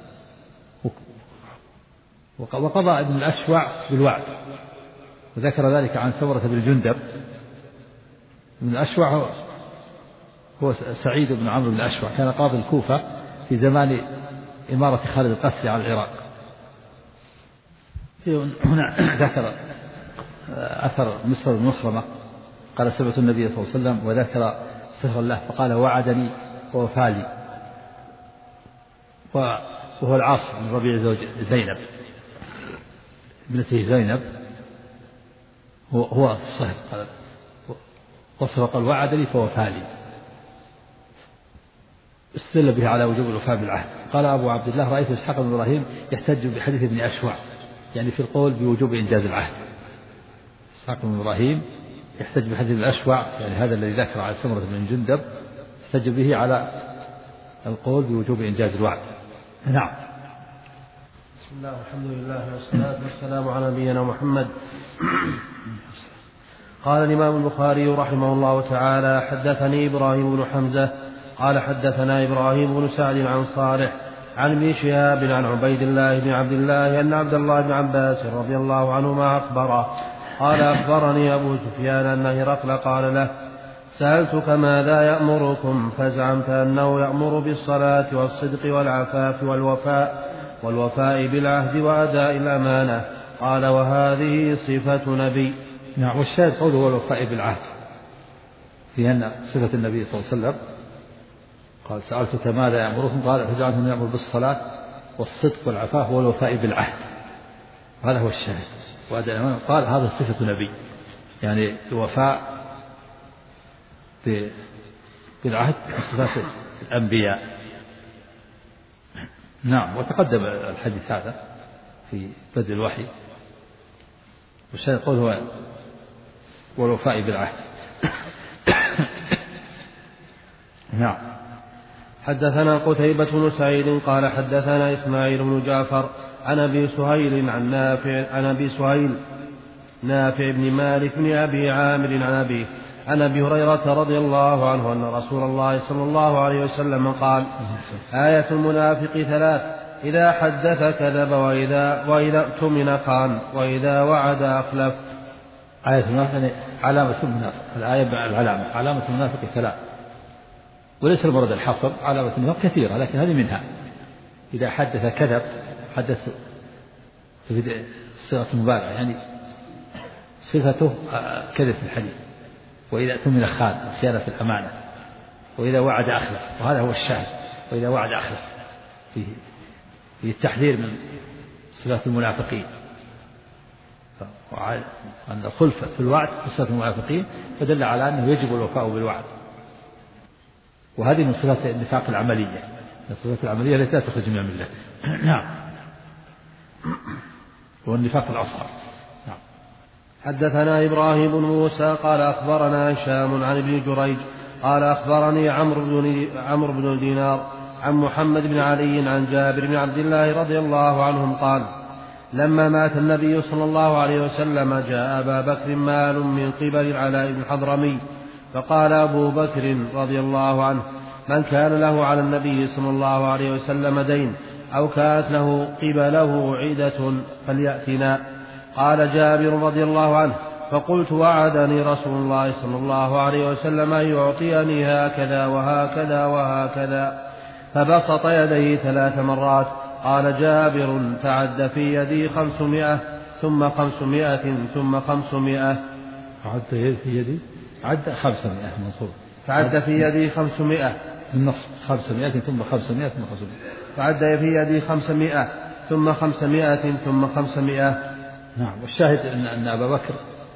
وقضى ابن الأشوع بالوعد، وذكر ذلك عن سمرة بن جندب. ابن الأشوع هو سعيد بن عمرو بن الأشوع، كان قاضي الكوفة في زمان إمارة خالد القسري على العراق. هنا ذكر أثر مسور بن مخرمة قال: سمعت النبي صلى الله عليه وسلم وذكر صهر الله فقال: وعدني ووفالي. وهو العاص بن ربيع زوج زينب ابنته زينب، هو الصهر. قال: وصف قال: وعدني فوفالي. استدل به على وجوب الوفاء بالعهد. قال أبو عبد الله: رأيت إسحاق بن إبراهيم يحتج بحديث ابن أشوع، يعني في القول بوجوب إنجاز العهد. إسحاق بن إبراهيم يحتج بحديث ابن أشوع، يعني هذا الذي ذكر على سمرة بن جندب، يحتج به على القول بوجوب إنجاز الوعد. نعم. بسم الله والحمد لله والصلاة والسلام على نبينا محمد. قال الإمام البخاري رحمه الله تعالى: حدثني إبراهيم بن حمزة قال حدثنا إبراهيم بن سعد عن صالح عن ابن شهاب عن عبيد الله بن عبد الله أن عبد الله بن عباس رضي الله عنهما أخبره قال: أخبرني أبو سفيان أن هرقل قال له: سألتك ماذا يأمركم؟ فزعمت أنه يأمر بالصلاة والصدق والعفاف والوفاء بالعهد وأداء الأمانة. قال: وهذه صفة نبي. نعم. والشاهد قوله والوفاء بالعهد في أن صفة النبي صلى الله عليه وسلم. قال: سألتك ماذا يأمركم؟ قال: فزعمت أنه يأمر بالصلاة والصدق والعفاف والوفاء بالعهد. هذا هو الشاهد. وأداء الأمانة قال هذا صفة نبي، يعني الوفاء بالعهد صفات الأنبياء. نعم. وتقدم الحديث هذا في بدء الوحي، والشيء يقول هو والوفاء بالعهد. نعم. حدثنا قتيبة بن سعيد قال حدثنا إسماعيل بن جعفر عن أبي سهيل عن أبي سهيل نافع بن مالك بن أبي عامر عن أبي هريرة رضي الله عنه أن رسول الله صلى الله عليه وسلم قال آية المنافق ثلاث: إذا حدث كذب، وإذا اؤتمن خان، وإذا وعد أخلف. آية المنافق يعني علامة المنافق. الآية علامة المنافق ثلاث، وليس المراد الحصر، علامة المنافق كثيرة لكن هذه منها. إذا حدث كذب، حدث صيغة المبالغة يعني صفته كذب في الحديث. وإذا اؤتمن خان، خيانة في الأمانة. وإذا وعد أخلف، وهذا هو الشاهد. وإذا وعد أخلف فيه التحذير من صفات المنافقين، أن الخلف في الوعد صفات المنافقين، فدل على أنه يجب الوفاء بالوعد. وهذه من صفات النفاق العملية، الصفات العملية التي لا تخرج من الملة. نعم. والنفاق الأصغر. نعم. حدثنا إبراهيم بن موسى قال أخبرنا هشام عن ابن جريج قال أخبرني عمرو بن دينار عن محمد بن علي عن جابر بن عبد الله رضي الله عنهم قال لما مات النبي صلى الله عليه وسلم جاء أبا بكر مال من قبل العلاء بن حضرمي، فقال أبو بكر رضي الله عنه: من كان له على النبي صلى الله عليه وسلم دين أو كانت له قبله عدة فليأتنا. قال جابر رضي الله عنه: فقلت: وعدني رسول الله صلى الله عليه وسلم أن يعطيني هكذا وهكذا وهكذا، فبسط يديه 3 مرات. قال جابر: فعد في يدي 500 ثم 500 ثم 500. عد في يدي عد 500 منصوب. فعد في يدي 500 النصب 500 ثم 500 ثم 500. فعد في يدي 500 ثم 500 ثم 500. نعم. والشاهد أن أبا بكر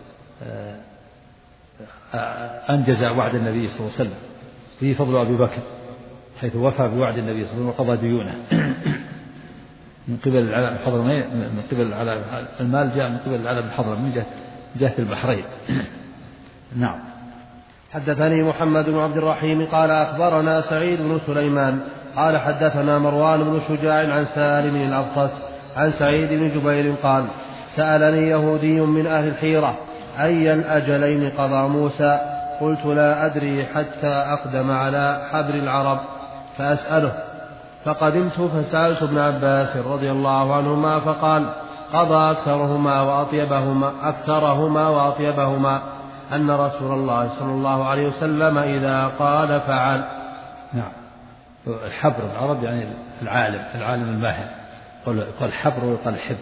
أنجز وعد النبي صلى الله عليه وسلم. فيه فضل أبي بكر حيث وفى بوعد النبي صلى الله عليه وسلم وقضى ديونه من قبل العلاء بن حضرمي، من قبل المال جاء من قبل العلاء بن حضرمي من جهة البحرين. نعم. حدثني محمد بن عبد الرحيم قال أخبرنا سعيد بن سليمان قال حدثنا مروان بن شجاع عن سالم الأبطس عن سعيد بن جبير قال سألني يهودي من أهل الحيرة: أي الأجلين قضى موسى؟ قلت: لا أدري حتى أقدم على حبر العرب فأسأله. فقدمت فسألت ابن عباس رضي الله عنهما فقال: قضى أكثرهما وأطيبهما أن رسول الله صلى الله عليه وسلم إذا قال فعل. نعم. الحبر العرب يعني العالم الماهر، يقال حبر ويقال حبر.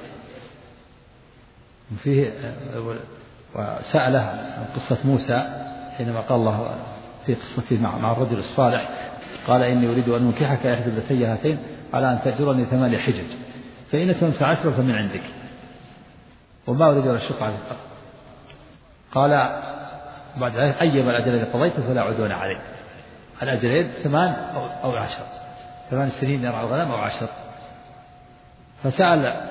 فيه وسأله عن قصة موسى حينما قال الله في قصته مع الرجل الصالح: قال إني أريد أن أنكحك إحدى ابنتي هاتين على أن تأجرني 8 حجج، فإن أتممت 10 فمن عندك، وما أريد أن أشق عليك. قال بعد أيما الأجلين قضيت فلا عدوان عليك. الأجلين 8 أو 10، 8 سنين يرعى الغنم أو 10. فسأل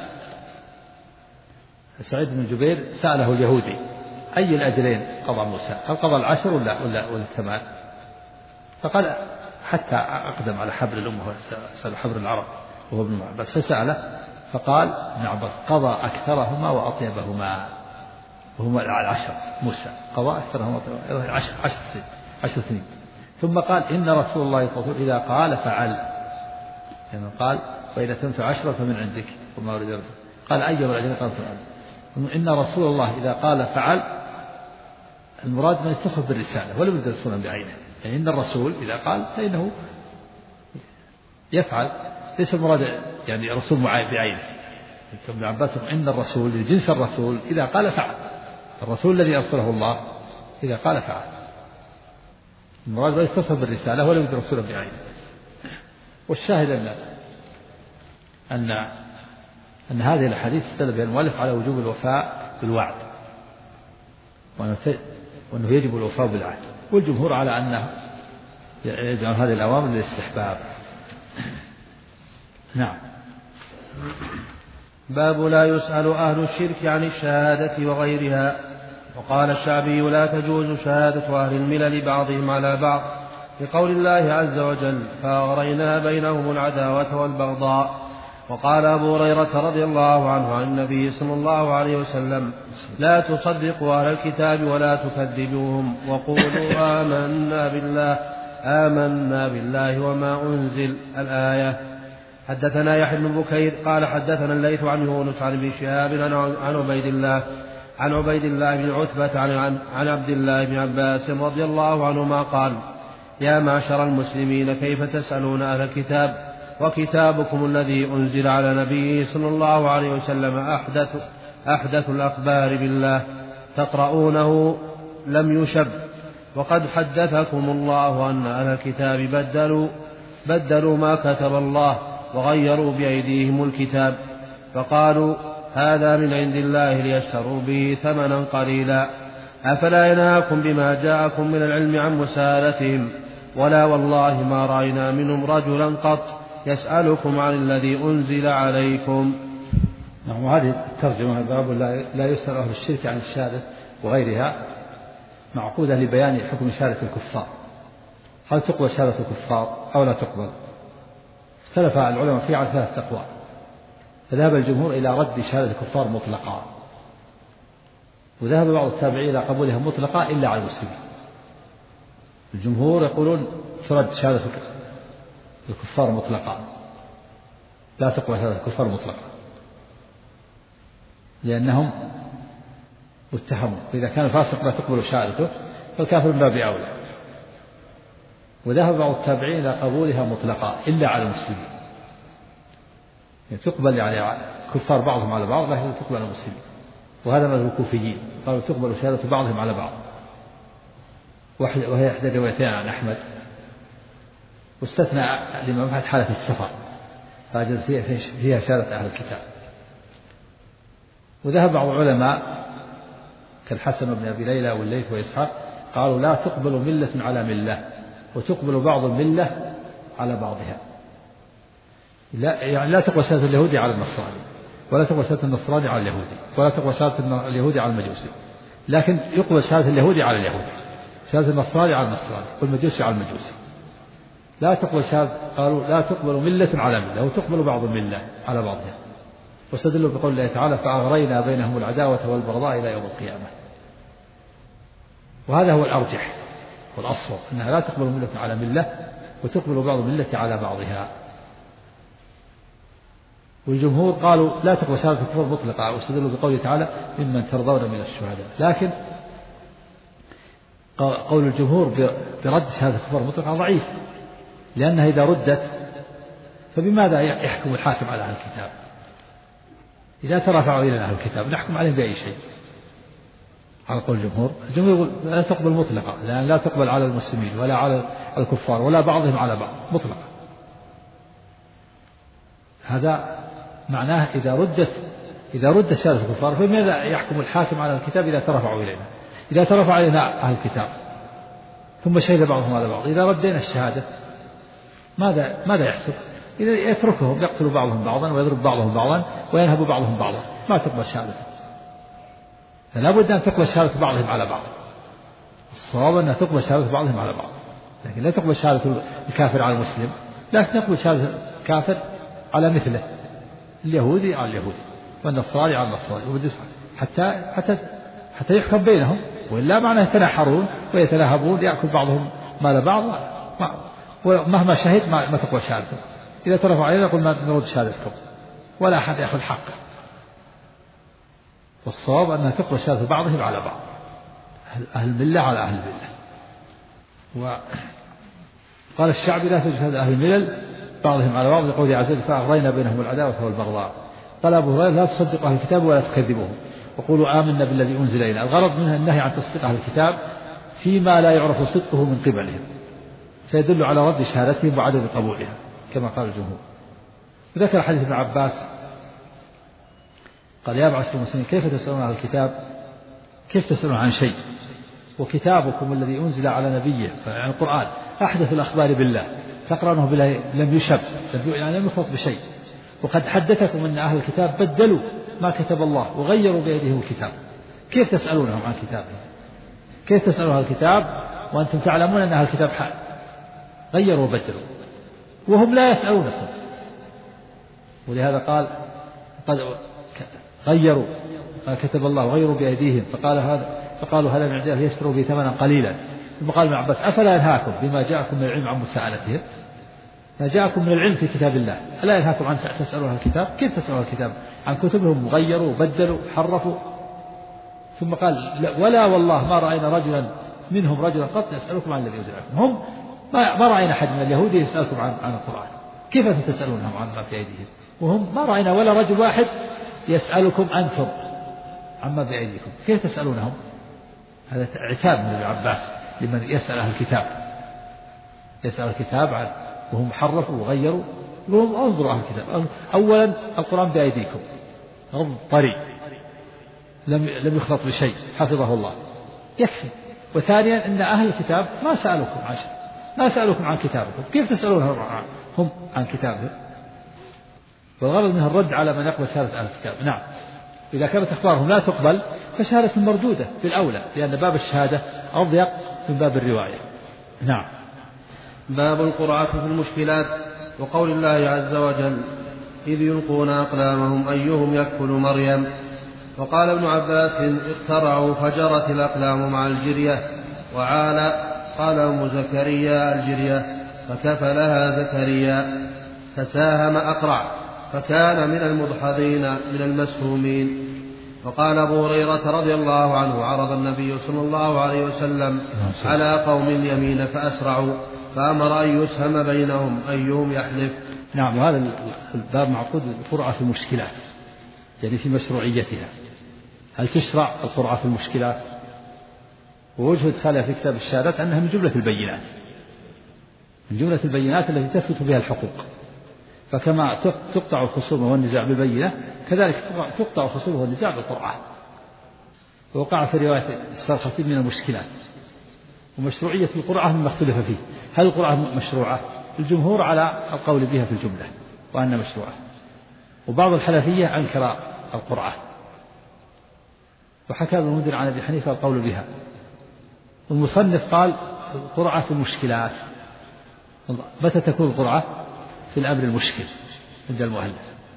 سعيد بن جبير سأله اليهودي: أي الأجلين قضى موسى؟ هل قضى 10 ولا 8؟ فقال: حتى أقدم على حبر الأمة سأل حبر العرب وهو ابن عباس. فسأله فقال ابن عباس: قضى أكثرهما وأطيبهما، وهما 10. موسى قضى أكثرهما 10 سنين. ثم قال: إن رسول الله صلى الله عليه وسلم إذا قال فعل، يعني قال: وإذا تمت 10 فمن عندك وما أريد. قال: أي الأجلين؟ قال: إن رسول الله إذا قال فعل، المراد من يتصف بالرسالة ولم يرد رسولا بعينه، يعني إن الرسول إذا قال فإنه يفعل، ليس المراد يعني رسول معين بعينه. ابن عباس: إن الرسول لجنس الرسول إذا قال فعل، الرسول الذي أرسله الله إذا قال فعل، المراد من يتصف بالرسالة ولم يرد رسولا بعينه. والشاهد أن هذه الحديث استدل بها المؤلف على وجوب الوفاء بالوعد، وأنه يجب الوفاء بالعهد. والجمهور على أنه يجعل هذه الأوامر للاستحباب. نعم. باب لا يسأل أهل الشرك عن الشهادة وغيرها. وقال الشعبي لا تجوز شهادة أهل الملل بعضهم على بعض، لقول الله عز وجل فأغرينا بينهم العداوة والبغضاء. وقال أبو هريرة رضي الله عنه عن النبي صلى الله عليه وسلم لا تصدقوا أهل الكتاب ولا تكذبوهم وقولوا آمنا بالله وما أنزل الآية. حدثنا يحيى بن بكير قال حدثنا الليث عن يونس عن ابن شهاب عن عبيد الله بن عتبة عن عبد الله بن عباس رضي الله عنهما قال يا معشر المسلمين كيف تسألون أهل الكتاب وكتابكم الذي أنزل على نبيه صلى الله عليه وسلم أحدث الأخبار بالله تقرؤونه لم يشب، وقد حدثكم الله أن أهل الكتاب بدلوا ما كتب الله وغيروا بأيديهم الكتاب، فقالوا هذا من عند الله ليشتروا به ثمنا قليلا، أفلا ينهاكم بما جاءكم من العلم عن مسالتهم، ولا والله ما رأينا منهم رجلا قط يسألكم عن الذي أنزل عليكم. نعم. وهذه الترجمة باب لا يسأل أهل الشرك عن الشهادة وغيرها معقودة لبيان حكم شهادة الكفار، هل تقبل شهادة الكفار أو لا تقبل؟ اختلف العلماء فيه على 3 أقوال، فذهب الجمهور إلى رد شهادة الكفار مطلقا، وذهب بعض التابعين إلى قبولها مطلقا إلا على المسلمين. الجمهور يقولون ترد شهادة الكفار مطلقا، لا تقبل شهادة الكفار مطلقا لأنهم متهمون، فإذا كان الفاسق لا تقبل شهادته فالكافر من باب أولى. وذهب بعض التابعين إلى قبولها مطلقا إلا على المسلمين، يعني تقبل يعني كفار بعضهم على بعض لكن تقبل على المسلمين، وهذا مذهب الكوفيين، قالوا تقبل شهادة بعضهم على بعض، وهي إحدى الروايتين عن أحمد، واستثنى الإمام أحمد حالة السفر فأجل فيها شهادة أهل الكتاب. وذهب بعض العلماء كالحسن بن أبي ليلى والليث وإسحاق قالوا لا تقبل ملة على ملة، وتقبل بعض الملة على بعضها، يعني لا تقبل شهادة اليهودي على النصراني، ولا تقبل شهادة النصراني على اليهودي، ولا تقبل شهادة اليهودي على المجوسي، لكن يقبل شهادة اليهودي على اليهودي، شهادة النصراني على النصراني، والمجوسي على المجوسي. لا تقبل شهادة، قالوا لا تقبل ملة على ملة، وتقبل بعض الملة على بعضها، واستدلوا بقول الله تعالى فأغرينا بينهم العداوة والبغضاء إلى يوم القيامة. وهذا هو الأرجح والأصوب، أنها لا تقبل ملة على ملة، وتقبل بعض الملة على بعضها. والجمهور قالوا لا تقبل شهادة الكفر مطلقة، واستدلوا بقوله تعالى ممن ترضون من الشهداء. لكن قول الجمهور برد شهادة الكفر مطلقة ضعيف، لأنها إذا ردت فبماذا يحكم الحاكم على أهل الكتاب؟ إذا ترافعوا إلى أهل الكتاب نحكم عليهم بأي شيء على قول الجمهور. الجمهور يقول لا تقبل مطلقة، لأن لا تقبل على المسلمين ولا على الكفار ولا بعضهم على بعض مطلقة. هذا معناه إذا ردت شهادة الكفار فبماذا يحكم الحاكم على الكتاب إذا ترفعوا إلينا؟ إذا ترفع إلينا أهل الكتاب ثم شهد بعضهم على بعض، إذا ردينا الشهادة ماذا يحصل؟ إذا يتركهم يقتل بعضهم بعضا ويضرب بعضهم بعضا وينهب بعضهم بعضا، ما تقبل شهادته. فلا بد أن تقبل شهادة بعضهم على بعض. الصواب أنها تقبل شهادة بعضهم على بعض، لكن لا تقبل شهادة الكافر على المسلم، لكن تقبل شهادة الكافر على مثله، اليهودي على اليهودي والنصراني على النصراني، حتى يحكم بينهم، وإلا معناه يتناحرون ويتناهبون يأكل بعضهم مال بعض، ومهما شهد ما تقبل شهادته. إذا ترفع علينا يقول ما نرد شهادتكم، ولا أحد يأخذ حقه. والصواب أنها تقبل شهادة بعضهم على بعض، أهل الملة على أهل الملة. وقال الشعبي لا تجهد أهل الملل بعضهم على بعض، لقوله عز وجل فأغرينا بينهم العداوة والبغضاء. قال أبو هريرة لا تصدقوا أهل الكتاب ولا تكذبوهم وقولوا آمنا بالذي أنزل إلينا. الغرض منها النهي عن تصديق أهل الكتاب فيما لا يعرف صدقه من قبلهم، فيدل على رد شهادتهم وعدم قبولها كما قال الجمهور. ذكر حديث ابن عباس قال يا معشر المسلمين كيف تسألون عن الكتاب؟ كيف تسألون عن شيء وكتابكم الذي أنزل على نبيه يعني القرآن أحدث الأخبار بالله تقرأنه بالله لم يشب يعني لم يخلط بشيء، وقد حدثكم أن أهل الكتاب بدلوا ما كتب الله وغيروا بيدهم الكتاب، كيف تسألونهم عن كتابهم؟ كيف تسألون عن الكتاب وأنتم تعلمون أن أهل الكتاب غيروا وبدلوا وهم لا يسألونكم؟ ولهذا قال قد غيروا ما كتب الله وغيروا بأيديهم فقالوا هذا من عند الله يشتروا به ثمنا قليلا. ثم قال ابن عباس أفلا ينهاكم بما جاءكم من العلم عن مساءلتهم؟ ما جاءكم من العلم في كتاب الله ألا ينهاكم عن تسألوا عن الكتاب؟ كيف تسألوا عن الكتاب؟ عن كتبهم غيروا وبدلوا حرفوا. ثم قال ولا والله ما رأينا رجلا منهم رجلا قط يسألكم عن الذي أنزل عليكم. هم ما رأينا أحد من اليهود يسألكم عن القرآن، كيف أنتم تسألونهم عن ما في أيديهم؟ وهم ما رأينا ولا رجل واحد يسألكم أنتم عما بأيديكم، كيف تسألونهم؟ هذا عتاب من ابن عباس لمن يسأل أهل الكتاب، يسأل الكتاب عن وهم حرفوا وغيروا. وهم انظروا أهل الكتاب، أولا القرآن بأيديكم غض طري لم يخلط بشيء حفظه الله يكفي. وثانيا أن أهل الكتاب ما سألوكم عن شيء، ما سألوكم عن كتابكم، كيف تسألونهم هم عن كتابهم؟ والغرض منها الرد على من يقبل شهادة أهل الكتاب. نعم، إذا كانت أخبارهم لا تقبل فشهادة مردودة بالأولى، لأن باب الشهادة أضيق من باب الرواية. نعم. باب القرعة في المشكلات. وقول الله عز وجل إذ يلقون أقلامهم أيهم يكفل مريم. وقال ابن عباس اخترعوا فجرت الأقلام مع الجرية وعال قال أم زكريا الجرية فكفلها زكريا فساهم أقرع فكان من المدحضين من المسهومين. وقال أبو هريرة رضي الله عنه عرض النبي صلى الله عليه وسلم على قوم اليمين فأسرعوا فأمر أن يسهم بينهم أيهم يحلف. نعم. وهذا الباب معقود القرعة في المشكلات، يعني في مشروعيتها. هل تشرع القرعة في المشكلات؟ ووجه إدخالها في كتاب الشهادات أنها من جملة البينات، من جملة البينات التي تثبت بها الحقوق. فكما تقطع الخصومة والنزاع بالبينة كذلك تقطع الخصومة والنزاع بالقرعة. ووقع في رواية السرخسي من المشكلات. ومشروعية القرعة مما اختلف فيه، هل القرعة مشروعة؟ الجمهور على القول بها في الجملة وأن مشروعة، وبعض الحنفية أنكر القرعة، وحكى ابن المنذر عن أبي حنيفة القول بها. والمصنف قال القرعة في المشكلات. متى تكون القرعة؟ في الأمر المشكل عند المؤلف.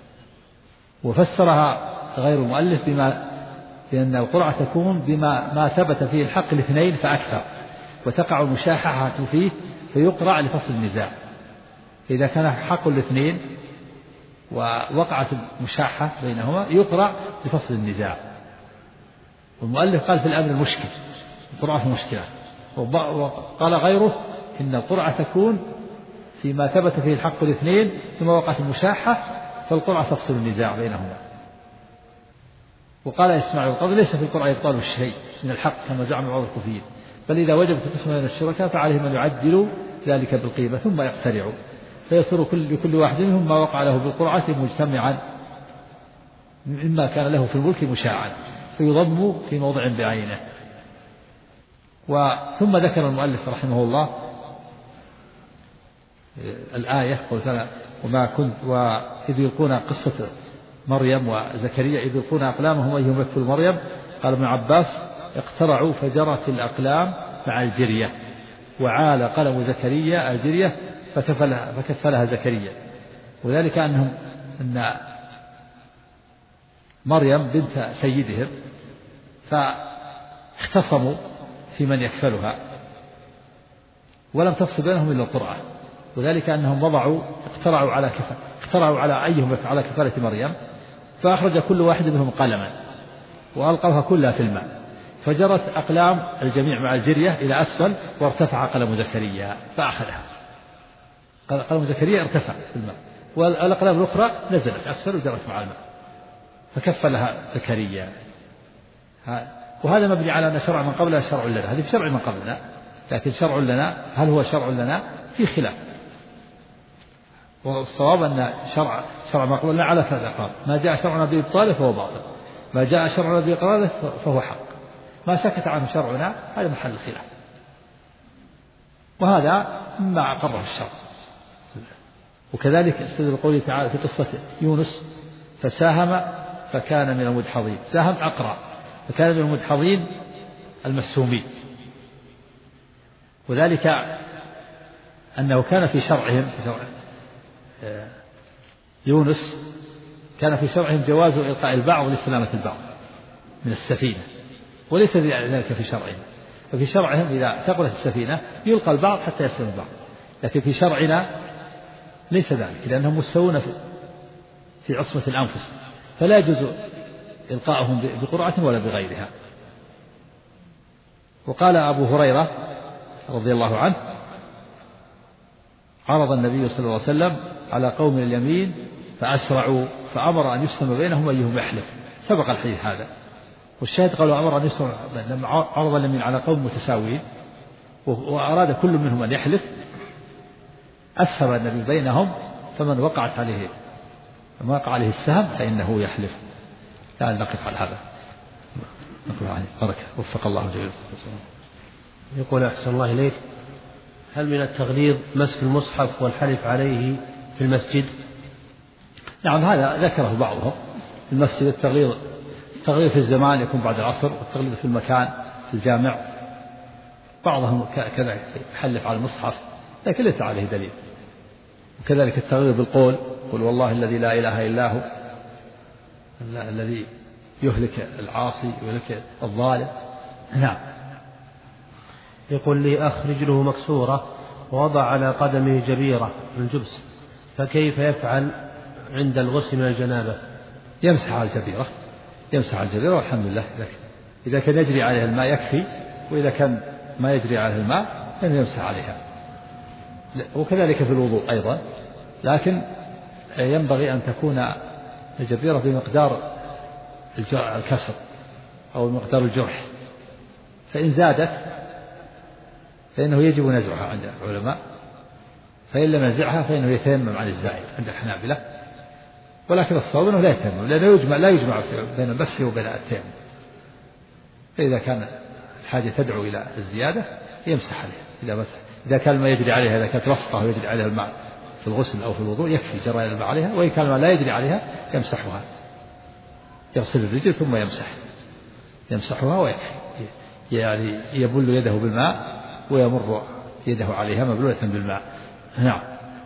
وفسرها غير المؤلف بأن القرعة تكون بما ثبت فيه الحق الاثنين فأكثر، وتقع المشاحة فيه فيقرع لفصل النزاع. إذا كان حق الاثنين ووقعت المشاحة بينهما يقرع لفصل النزاع. والمؤلف قال في الأمر المشكل القرعة في المشكلات. وقال غيره إن القرعة تكون فيما ثبت فيه الحق الاثنين ثم وقعت المشاحة فالقرعة تفصل النزاع بينهما. وقال إسماعيل القاضي ليس في القرعة إبطال الشيء من الحق كما زعم بعض الكوفيين، بل إذا وجبت القسمة بين الشركاء فعليهم أن يعدلوا ذلك بالقيمة ثم يقترعوا فيصير لكل واحد منهم ما وقع له بالقرعة مجتمعا مما كان له في الملك مشاعا فيضم في موضع بعينه. ثم ذكر المؤلف رحمه الله الآية قل وما كنت وإذ يلقون قصة مريم وزكريا إذ يلقون أقلامهم أيهم يكفل مريم. قال ابن عباس اقترعوا فجرت الأقلام مع الجرية وعال قلم زكريا الجرية فكفلها زكريا. وذلك أن مريم بنت سيدهم فاختصموا في من يكفلها ولم تفصل بينهم إلا القرعة. وذلك أنهم اقترعوا على أيهم على كفالة مريم فأخرج كل واحد منهم قلما وألقوها كلها في الماء فجرت أقلام الجميع مع الجرية إلى أسفل وارتفع قلم زكريا فأخذها. قلم زكريا ارتفع في الماء والأقلام الأخرى نزلت أسفل وجرت مع الماء فكفلها زكريا. وهذا مبني على أن شرع من قبلنا شرع لنا، هذه شرع من قبلنا، لكن شرع لنا هل هو شرع لنا في خلاف. والصواب أن شرع مقبول على ثلاث أقوال: ما جاء شرعنا بإبطاله فهو باطل، ما جاء شرعنا بإقراره فهو حق، ما سكت عنه شرعنا هذا محل الخلاف، وهذا مما أقره الشرع. وكذلك استدل قوله تعالى في قصة يونس: فساهم فكان من المدحضين. ساهم أقرأ، فكان من المدحضين المسهومين، وذلك أنه كان في شرعهم يونس كان في شرعهم جواز إلقاء البعض لسلامة البعض من السفينة، وليس ذلك في شرعهم. ففي شرعهم إذا ثقلت السفينة يلقى البعض حتى يسلم البعض، لكن في شرعنا ليس ذلك، لأنهم مستوون في عصمة الأنفس، فلا يجوز إلقاءهم بقرعة ولا بغيرها. وقال أبو هريرة رضي الله عنه: عرض النبي صلى الله عليه وسلم على قوم اليمين فأسرعوا فأمر أن يسلم بينهم أيهم يحلف. سبق الحديث هذا، والشاهد قالوا أمر أن يسلم، لما عرض اليمين على قوم متساويين وأراد كل منهم أن يحلف، أسهب النبي بينهم، فمن وقع عليه السهم فإنه يحلف. لا نقف على هذا، نقول عليه بركة، وفق الله جميعا. يقول: أحسن الله إليك، هل من التغليظ مسك المصحف والحلف عليه في المسجد؟ نعم، هذا ذكره بعضهم في المسجد. التغليظ في الزمان يكون بعد العصر، والتغليظ في المكان في الجامع. بعضهم كذا يحلف على المصحف لكن ليس عليه دليل. وكذلك التغليظ بالقول: قل والله الذي لا إله إلا هو، الذي يهلك العاصي ويهلك الظالم. نعم. يقول لي أخ رجله مكسورة ووضع على قدمه جبيرة من جبس، فكيف يفعل عند الغسل من الجنابة؟ يمسح على الجبيرة والحمد لله. إذا كان يجري عليها الماء يكفي، وإذا كان ما يجري عليها الماء فإنه يمسح عليها. وكذلك في الوضوء أيضا، لكن ينبغي أن تكون الجبيرة بمقدار الكسر أو مقدار الجرح، فإن زادت فإنه يجب نزعها عند العلماء، فإن لم ينزعها فإنه يتيمم عن الزائد عند الحنابلة. ولكن الصواب أنه لا يتيمم، لأنه لا يجمع بين المسح وبين التيمم. فإذا كان الحاجة تدعو إلى الزيادة يمسح عليها. إذا كان ما يجري عليها، إذا كانت لصقة ويجري عليها الماء في الغسل أو في الوضوء يكفي جرى الماء عليها، وإن كان ما لا يجري عليها يمسحها، يغسل الرجل ثم يمسحها ويكفي، يعني يبل يده بالماء ويمر يده عليها مبلولة بالماء. نعم.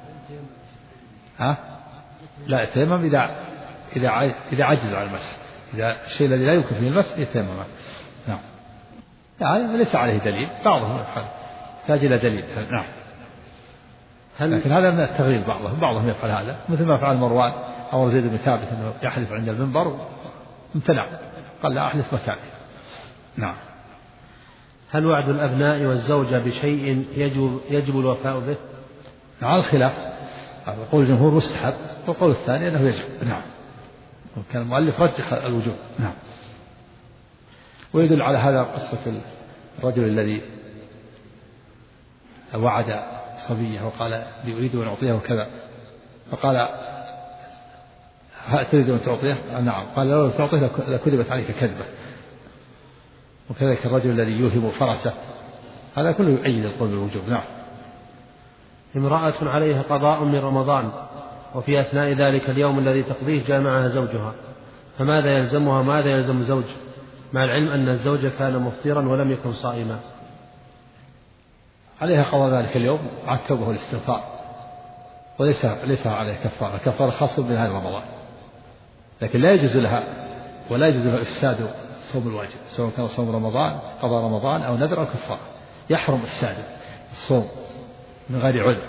لا يتيمم إذا عجز عن المسح، إذا الشيء الذي لا يمكن فيه المسح يتيمم. نعم. يعني ليس عليه دليل، بعضهم يحتاج إلى دليل. نعم. لكن هذا من التغليظ، بعضهم يفعل هذا، مثل ما فعل مروان أو زيد بن ثابت أنه يحلف عند المنبر امتنع، قال: لا أحلف مكاني. نعم. هل وعد الأبناء والزوجة بشيء يجب الوفاء به؟ على الخلاف، قول الجمهور مستحب، والقول الثاني أنه يجب. نعم. وكان المؤلف رجح الوجوب. نعم. ويدل على هذا قصة الرجل الذي وعد صبية وقال: أريد أن أعطيه كذا، فقال: هل تريد أن تعطيه؟ نعم. قال: لو تعطيه لكذبت عليك كذبة. وكذلك الرجل الذي يوهم فرسه، هذا كله يؤيد القول بالوجوب. نعم. امرأة عليها قضاء من رمضان، وفي أثناء ذلك اليوم الذي تقضيه جاء معها زوجها، فماذا يلزمها وماذا يلزم الزوج، مع العلم أن الزوج كان مفطرا ولم يكن صائما؟ عليها قضاء ذلك اليوم مع التوبة والاستغفار، وليس عليها كفارة خاصة بنهاية رمضان، لكن لا يجوز لها ولا يجوز لها إفساد صوم الواجب، سواء كان صوم رمضان قضاء رمضان أو نذر أو كفارة، يحرم إفساد الصوم من غير عذر.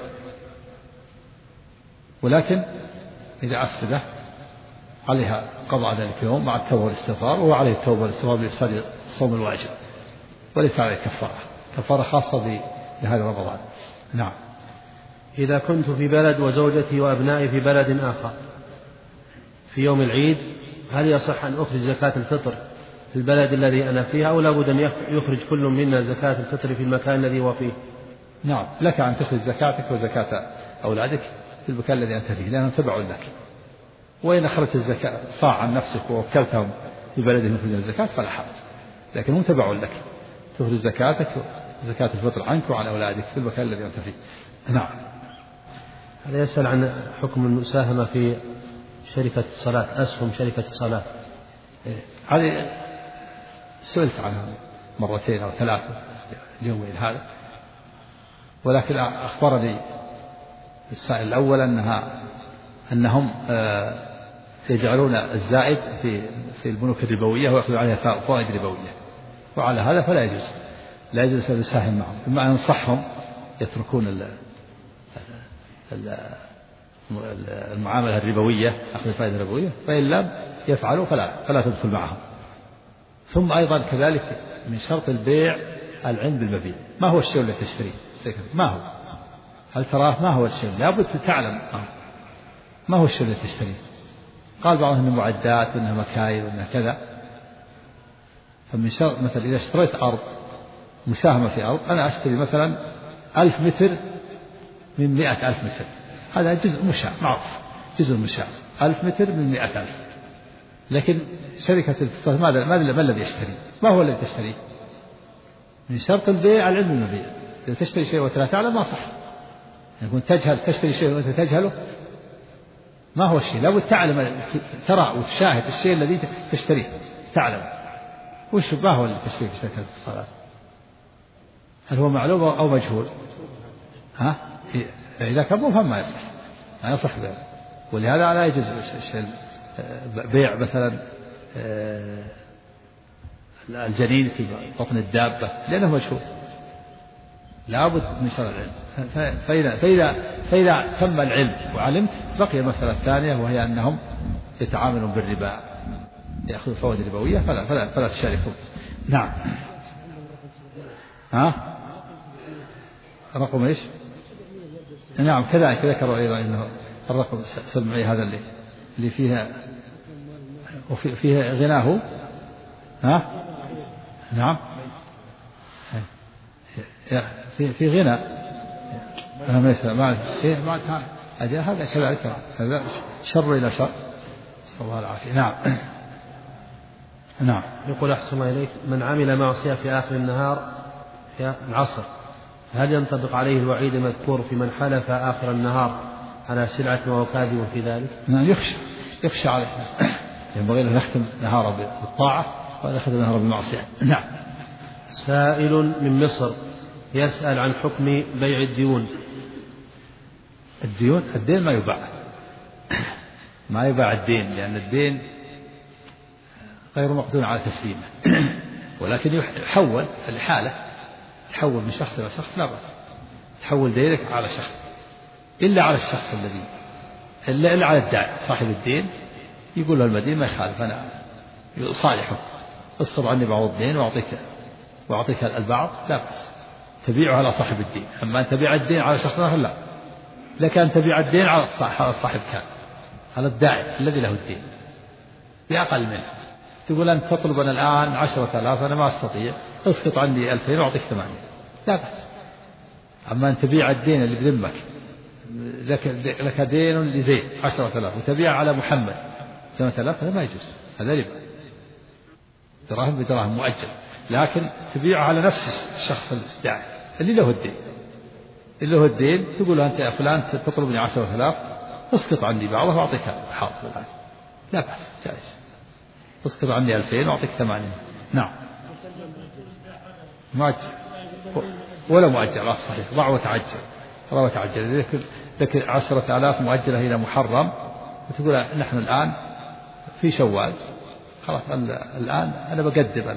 ولكن إذا أفسده عليها قضاء ذلك اليوم مع التوبة والاستغفار، وهو عليه التوبة والاستغفار بإفساد الصوم الواجب، وليس عليه كفارة خاصة بهذا رمضان. نعم. إذا كنت في بلد وزوجتي وأبنائي في بلد آخر في يوم العيد، هل يصح أن أخرج زكاة الفطر في البلد الذي أنا فيه، أو لابد أن يخرج كل منا زكاة الفطر في المكان الذي هو فيه؟ نعم، لك أن تخرج زكاتك وزكاة أولادك في المكان الذي أنت فيه لأنهم تبع لك. وإن أخرجت الزكاة صاع عن نفسك ووكلتهم في بلدهم يخرجون الزكاة فلا حرج، لكن هم تبع لك، تخرج زكاتك زكاة الفطر عنك وعن أولادك في المكان الذي أنت فيه. نعم. هذا يسأل عن حكم المساهمة في شركة الصلاة، أسهم شركة الصلاة. هذه سئلت عنها مرتين أو ثلاثة اليومين هذا، ولكن أخبرني السائل الأول أنهم يجعلون الزائد في البنوك الربوية ويأخذون عليها فوائد ربوية، وعلى هذا فلا يجوز، لا يجوز أن يساهم معهم. إما أن ينصحهم يتركون المعاملة الربوية، أخذ الفائدة الربوية، فإن لم يفعلوا فلا تدخل معهم. ثم أيضا كذلك من شرط البيع العلم بالمبيع. ما هو الشيء الذي تشتريه؟ ما هو؟ هل تراه؟ ما هو الشيء؟ لابد تعلم ما هو الشيء الذي تشتريه. قال بعضهم انه معدات وانها مكاين وانها كذا. فمن شرط مثلا اذا اشتريت ارض مساهمة في ارض، انا اشتري مثلا 1000 متر من 100,000 متر، هذا جزء مشاع معروف، جزء مشاع 1000 متر من 100,000. لكن شركة الاتصالات ما الذي يشتري؟ ما هو الذي تشتريه؟ من شرط البيع العلم بالمبيع. إذا تشتري شيء وأنت لا تعلم ما صح. يكون تشتري شيء وأنت تجهله، ما هو الشيء؟ لابد تعلم، ترى وتشاهد الشيء الذي تشتريه، تعلم ما هو الذي تشتريه في شركة الاتصالات. هل هو معلوم أو مجهول؟ إذا كان مفهم ما يصح بيع. ولهذا لا يجوز بيع مثلا الجنين في بطن الدابة لأنه مجهول، لابد من شرع العلم. فإذا تم العلم وعلمت بقي المسألة الثانية، وهي أنهم يتعاملون بالربا، يأخذوا فوائد ربوية فلا تشاركوا. نعم. رقم إيش؟ نعم كذلك ذكروا أيضا أنه الرقم 700 هذا اللي فيها غناه. نعم في غنى. هذا كذلك، هذا شر إلى شر، نسأل الله العافية. نعم. يقول أحسن الله إليك، من عمل معصية في آخر النهار في العصر، هل ينطبق عليه الوعيد المذكور في من حلف آخر النهار على سلعة وهو كاذب في ذلك؟ نعم يخشى عليه، ينبغي له نختم نهاره بالطاعة ولا نختم نهاره بالمعصية. نعم. سائل من مصر يسأل عن حكم بيع الديون. الدين ما يباع الدين، لأن الدين غير مقدور على تسليمه، ولكن يحول الحالة، تحول من شخص إلى شخص لا بأس، تحول دينك على شخص، إلا على الشخص إلا على الداعي صاحب الدين، يقول له المدين ما يخالف، أنا صالحه اصرف عني بعض الدين وأعطيك البعض، لا بأس، تبيعه على صاحب الدين. أما أن تبيع الدين على شخص آخر لا، لك أن تبيع الدين على صاحب كان، على الداعي الذي له الدين بأقل منه. تقول أنت تطلب أنا الآن 10,000 أنا ما أستطيع، اسقط عني 2000 وأعطيك 8، لا بأس. أما أن تبيع الدين اللي بذمك، لك دين لزيد 10,000 وتبيع على محمد 8,000، هذا ما يجوز، هذا ربا، دراهم بدراهم مؤجل. لكن تبيعه على نفس الشخص الداعي اللي له الدين، تقول له أنت يا فلان تطلبني 10,000 اسقط عني بعضه وأعطيك حاضر، لا بأس، جائز، اسقط عني 2000 وأعطيك 8. نعم. مؤجل ولا مؤجل على الصحيح، ضع وتعجل. لك 10,000 مؤجلة إلى محرم، وتقول نحن الآن في شوال، خلاص الآن أنا بقدم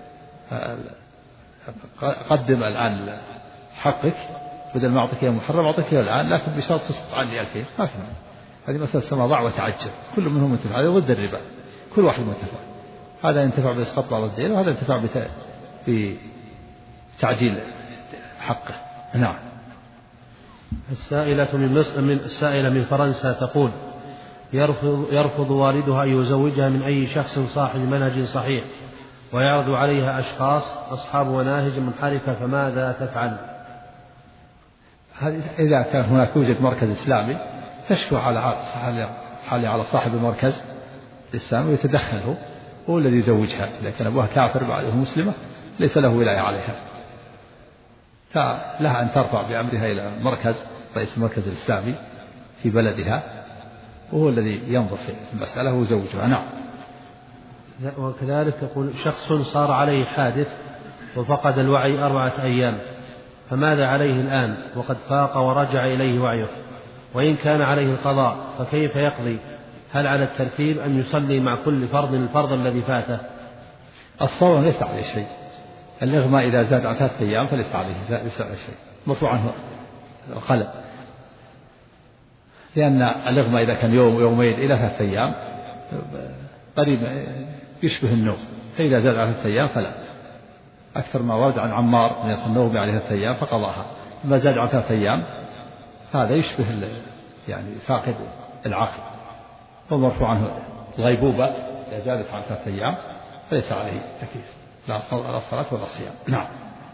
قدم الآن حقك، بدل ما أعطيك يا محرم أعطيك الآن، لكن بشرط تسقط عني 2000، ما في مانع. هذه مسألة سمى ضع وتعجل، كل منهم منتفع، هذا ضد الربا، كل واحد منتفع، هذا ينتفع بإسقاط بعض الدين، وهذا ينتفع بتعجيل حقه. نعم. السائلة من فرنسا تقول: يرفض والدها أن يزوجها من أي شخص صاحب منهج صحيح، ويعرض عليها أشخاص أصحاب مناهج منحرفة، فماذا تفعل؟ إذا كان هناك يوجد مركز إسلامي تشكو على صاحب المركز الإسلامي ويتدخل هو الذي يزوجها. إذا كان أبوها كافر بعده مسلمة ليس له ولاية عليها، فلها أن ترفع بأمرها إلى رئيس المركز الإسلامي في بلدها، وهو الذي ينظر في المسألة ويزوجها. نعم. وكذلك يقول شخص صار عليه حادث وفقد الوعي 4 أيام، فماذا عليه الآن وقد فاق ورجع إليه وعيه؟ وإن كان عليه القضاء فكيف يقضي؟ هل على الترتيب أن يصلي مع كل فرض الفرض الذي فاته؟ الصوم ليس عليه شيء. الإغماء إذا زاد عن 3 أيام فليس عليه شيء، مرفوع عنه القلم، لأن الإغماء إذا كان يوم يومين إلى 3 أيام قريب يشبه النوم، فإذا زاد عن 3 أيام فلا. أكثر ما ورد عن عمار أن يصل النوم عليه 3 أيام فقضاها، ما زاد عن 3 أيام هذا يشبه يعني فاقد العقل، ومرفوع عنه الغيبوبة إذا زادت عن 3 أيام فليس عليه تكليف، لا صلاة ولا صيام. نعم.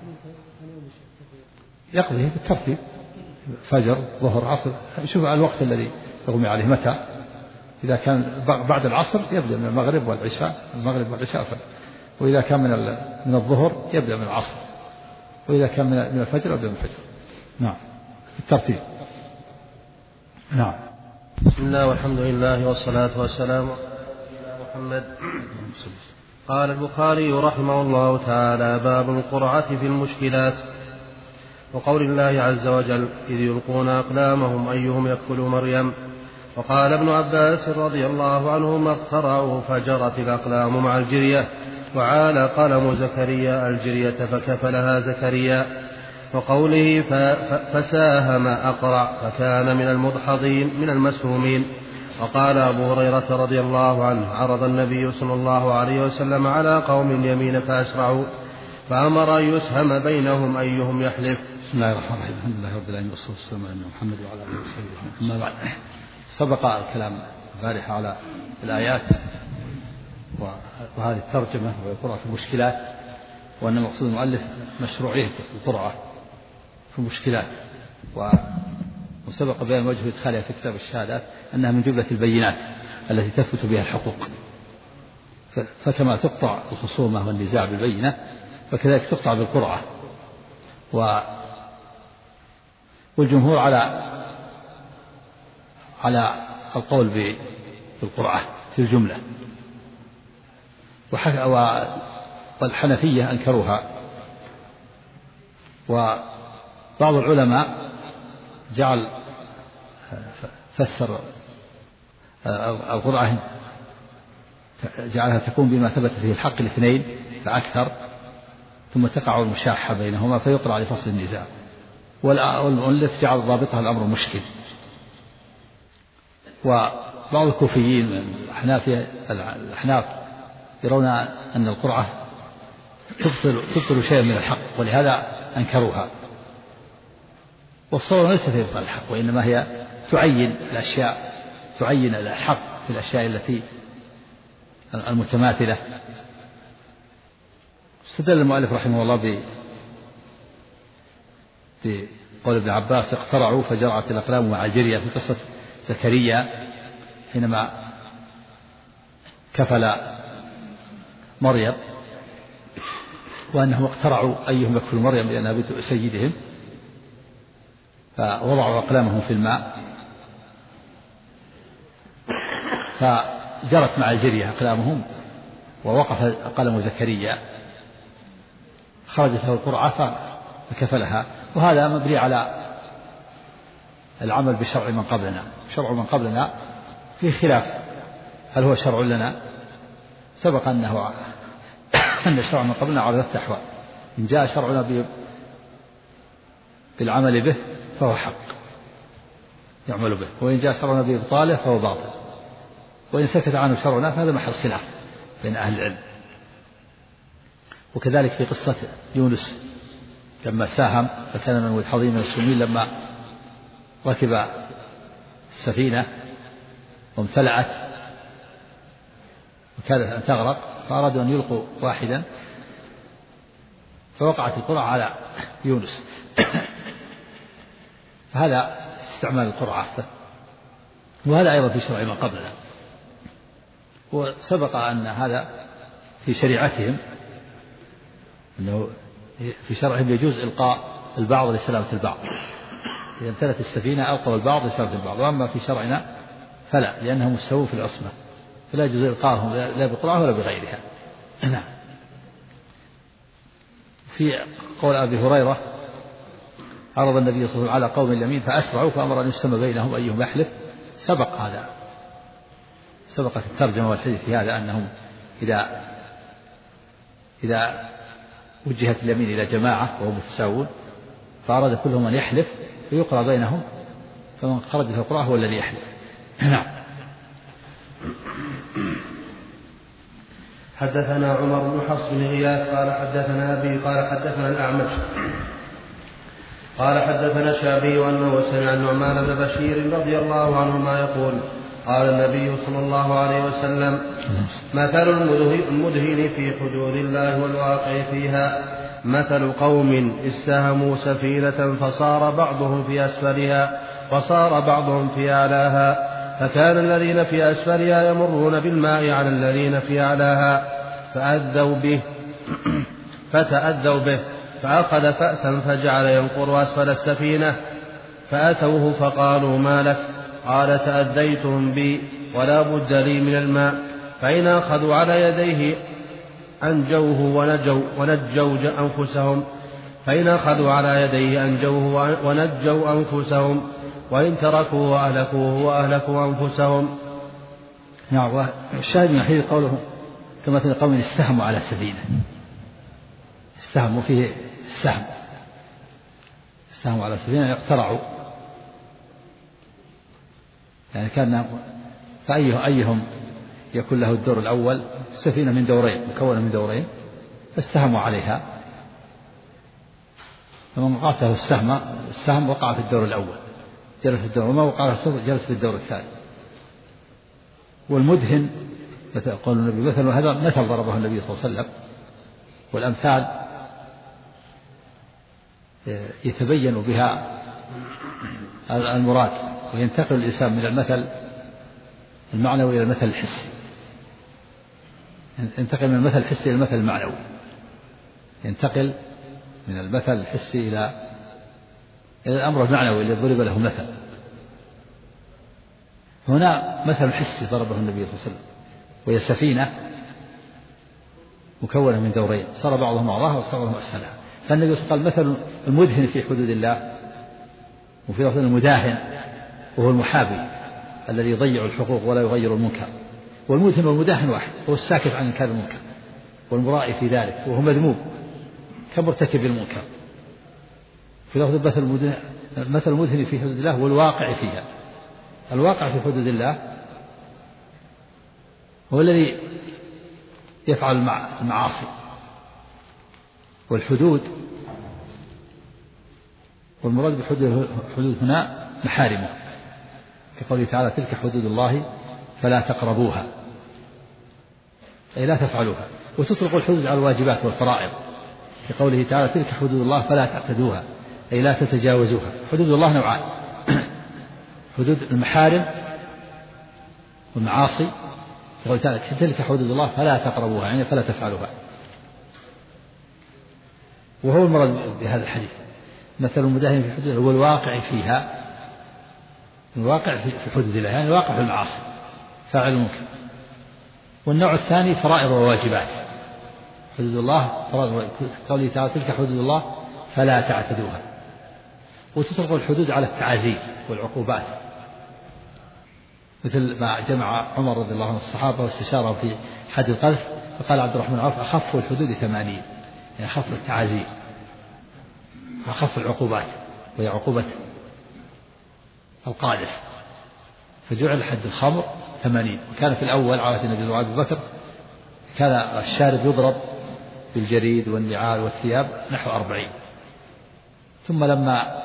يقضيه بالترتيب، فجر ظهر عصر، شوف الوقت الذي يغمي عليه متى. إذا كان بعد العصر يبدأ من المغرب والعشاء وإذا كان من الظهر يبدأ من العصر، وإذا كان من الفجر يبدأ من الفجر. نعم، بالترتيب. نعم. بسم الله والحمد لله والصلاة والسلام على محمد. قال البخاري رحمه الله تعالى: باب القرعة في المشكلات. وقول الله عز وجل: إذ يلقون أقلامهم أيهم يكفل مريم. وقال ابن عباس رضي الله عنهما: اقترعوا فجرت الأقلام مع الجرية، وعال قلم زكريا الجرية فكفلها زكريا. وقوله فساهم أقرع فكان من المدحضين من المسهومين. وقال أبو هريرة رضي الله عنه: عرض النبي صلى الله عليه وسلم على قوم اليمين فأسرعوا، فأمر أن يسهم بينهم أيهم يحلف. بسم الله الرحمن الرحيم. الحمد لله رب العالمين والصلاة والسلام على محمد وعلى آله وصحبه. أما بعد، سبق الكلام البارحة على الآيات وهذه الترجمة والقرعة في المشكلات، وأن مقصود المؤلف مشروعية القرعة في المشكلات، وسبق بيان وجه إدخالها في كتاب الشهادات أنها من جملة البينات التي تثبت بها الحقوق. فكما تقطع الخصومة والنزاع بالبينة فكذلك تقطع بالقرعة. والجمهور على القول بالقرعة في الجملة، والحنفية أنكروها. وبعض العلماء فسر القرعة جعلها تكون بما ثبت فيه الحق الاثنين فأكثر، ثم تقع المشاحة بينهما فيقرع لفصل النزاع. والمؤلف جعل ضابطها الأمر مشكل. وبعض الكوفيين من الأحناف يرون أن القرعة تبطل شيئا من الحق، ولهذا أنكروها. والصورة ليس في إبطال الحق، وإنما هي تعين الحق في الأشياء التي المتماثلة. استدل المؤلف رحمه الله بقول ابن عباس: اقترعوا فجرعت الأقلام مع الجرية، في قصة زكريا حينما كفل مريم، وأنهم اقترعوا أيهم يكفل مريم لأنها بنت سيدهم، فوضعوا أقلامهم في الماء فجرت مع الجرية أقلامهم، ووقف قلم زكريا، خرجت له القرعة فكفلها. وهذا مبني على العمل بشرع من قبلنا. شرع من قبلنا في خلاف هل هو شرع لنا. سبق أن الشرع من قبلنا على 3 أحوال: إن جاء شرعنا بالعمل به فهو حق يعمل به، وإن جاء شرعنا بإبطاله فهو باطل، وإن سكت عنه شرعنا فهذا محل خلاف بين أهل العلم. وكذلك في قصة يونس لما ساهم فكان من المدحضين من المسلمين، لما ركب السفينة وامتلأت وكادت أن تغرق، فأرادوا أن يلقوا واحدا، فوقعت القرعة على يونس. فهذا استعمال القرعة وهذا أيضا في شرع من قبلنا. وسبق أن هذا في شريعتهم، أنه في شرعهم يجوز إلقاء البعض لسلامة البعض، إذا امتلت السفينة ألقوا البعض لسلامة البعض. وأما في شرعنا فلا، لأنهم مستووا في العصمة، فلا يجوز إلقاءهم لا بقرعة ولا بغيرها. نعم. في قول أبي هريرة: عرض النبي صلى الله عليه وسلم على قوم اليمين فأسرعوا فأمر أن يسمى بينهم أيهم يحلف. سبق هذا، سبقت الترجمة والحديث في هذا، أنهم إذا وجهت اليمين إلى جماعة وهم متساوون فأراد كلهم أن يحلف ويقرأ بينهم، فمن خرج في القرآن هو الذي يحلف. نعم. حدثنا عمر بن حفص بن غياث قال حدثنا أبي قال حدثنا الأعمش قال حدثنا الشعبي أنه سمع النعمان بن بشير رضي الله عنهما يقول: قال النبي صلى الله عليه وسلم: مثل المدهن في حدود الله والواقع فيها مثل قوم استهموا سفينة فصار بعضهم في أسفلها وصار بعضهم في أعلاها، فكان الذين في أسفلها يمرون بالماء على الذين في أعلاها فتأذوا به فأخذ فأسا فجعل ينقر أسفل السفينة، فأتوه فقالوا: ما لك؟ قال: تأذيتم بي ولا بد لي من الماء، فإن أخذوا على يديه أنجوه ونجوا أنفسهم، فإن أخذوا على يديه أنجوه ونجوا أنفسهم، وإن تركوه وأهلكوه وأهلكوا أنفسهم. نعم. الشاهد من حديث قوله: كمثل قوم استهموا على سفينة. استهموا فيه السهم، استهموا على سفينة اقترعوا، يعني كان فأيهم يكون له الدور الأول. السفينة من دورين، مكونة من دورين، فاستهموا عليها، فمن قاته السهم وقع في الدور الأول جلس في الدور، وما وقع جلس في الدور الثاني. والمدهن مثل قول النبي مثل، هذا مثل ضربه النبي صلى الله عليه وسلم. والأمثال يتبين بها المراد، وينتقل الإنسان من المثل المعنوي إلى المثل الحسي، ينتقل من المثل الحسي إلى المثل المعنوي، ينتقل من المثل الحسي إلى الأمر المعنوي الذي ضرب له مثل. هنا مثل حسي ضربه النبي صلى الله عليه وسلم، وهي سفينة مكونة من دورين، صار بعضهم أعلاها وصار بعضهم أسفلها. فالنبي صلى الله عليه وسلم قال: مثل المدهن في حدود الله، وفي لفظ المداهن وهو المحابي الذي يضيع الحقوق ولا يغير المنكر. والمدهن والمداهن واحد، هو الساكت عن إنكار المنكر والمرائي في ذلك، وهو مذموم كمرتكب المنكر. في لفظ مثل المدهن في حدود الله والواقع فيها. الواقع في حدود الله هو الذي يفعل المعاصي، والحدود والمراد بحدود هنا محارمه، كقوله تعالى: تلك حدود الله فلا تقربوها، أي لا تفعلوها. وتطلق الحدود على الواجبات والفرائض، كقوله تعالى: تلك حدود الله فلا تعتدوها، أي لا تتجاوزوها. حدود الله نوعان: حدود المحارم والمعاصي، كقوله تعالى: تلك حدود الله فلا تقربوها، يعني فلا تفعلوها. وهو المراد بهذا الحديث مثل المداهن في حدود الله والواقع فيها. الواقع في حدود الله يعني الواقع في المعاصي، فاعل المنكر. والنوع الثاني فرائض وواجبات. حدود الله فرائض، قوله تعالى: تلك حدود الله فلا تعتدوها. وتطلق الحدود على التعازير والعقوبات، مثل ما جمع عمر رضي الله عنه الصحابة واستشاره في حد القذف، فقال عبد الرحمن عوف: أخف الحدود 80، يعني أخف التعازير وأخف العقوبات، وهي عقوبة القاذف. فجعل حد الخمر 80، وكان في الأول عهد النبي وأبي بكر كان الشارب يضرب بالجريد والنعال والثياب نحو 40. ثم لما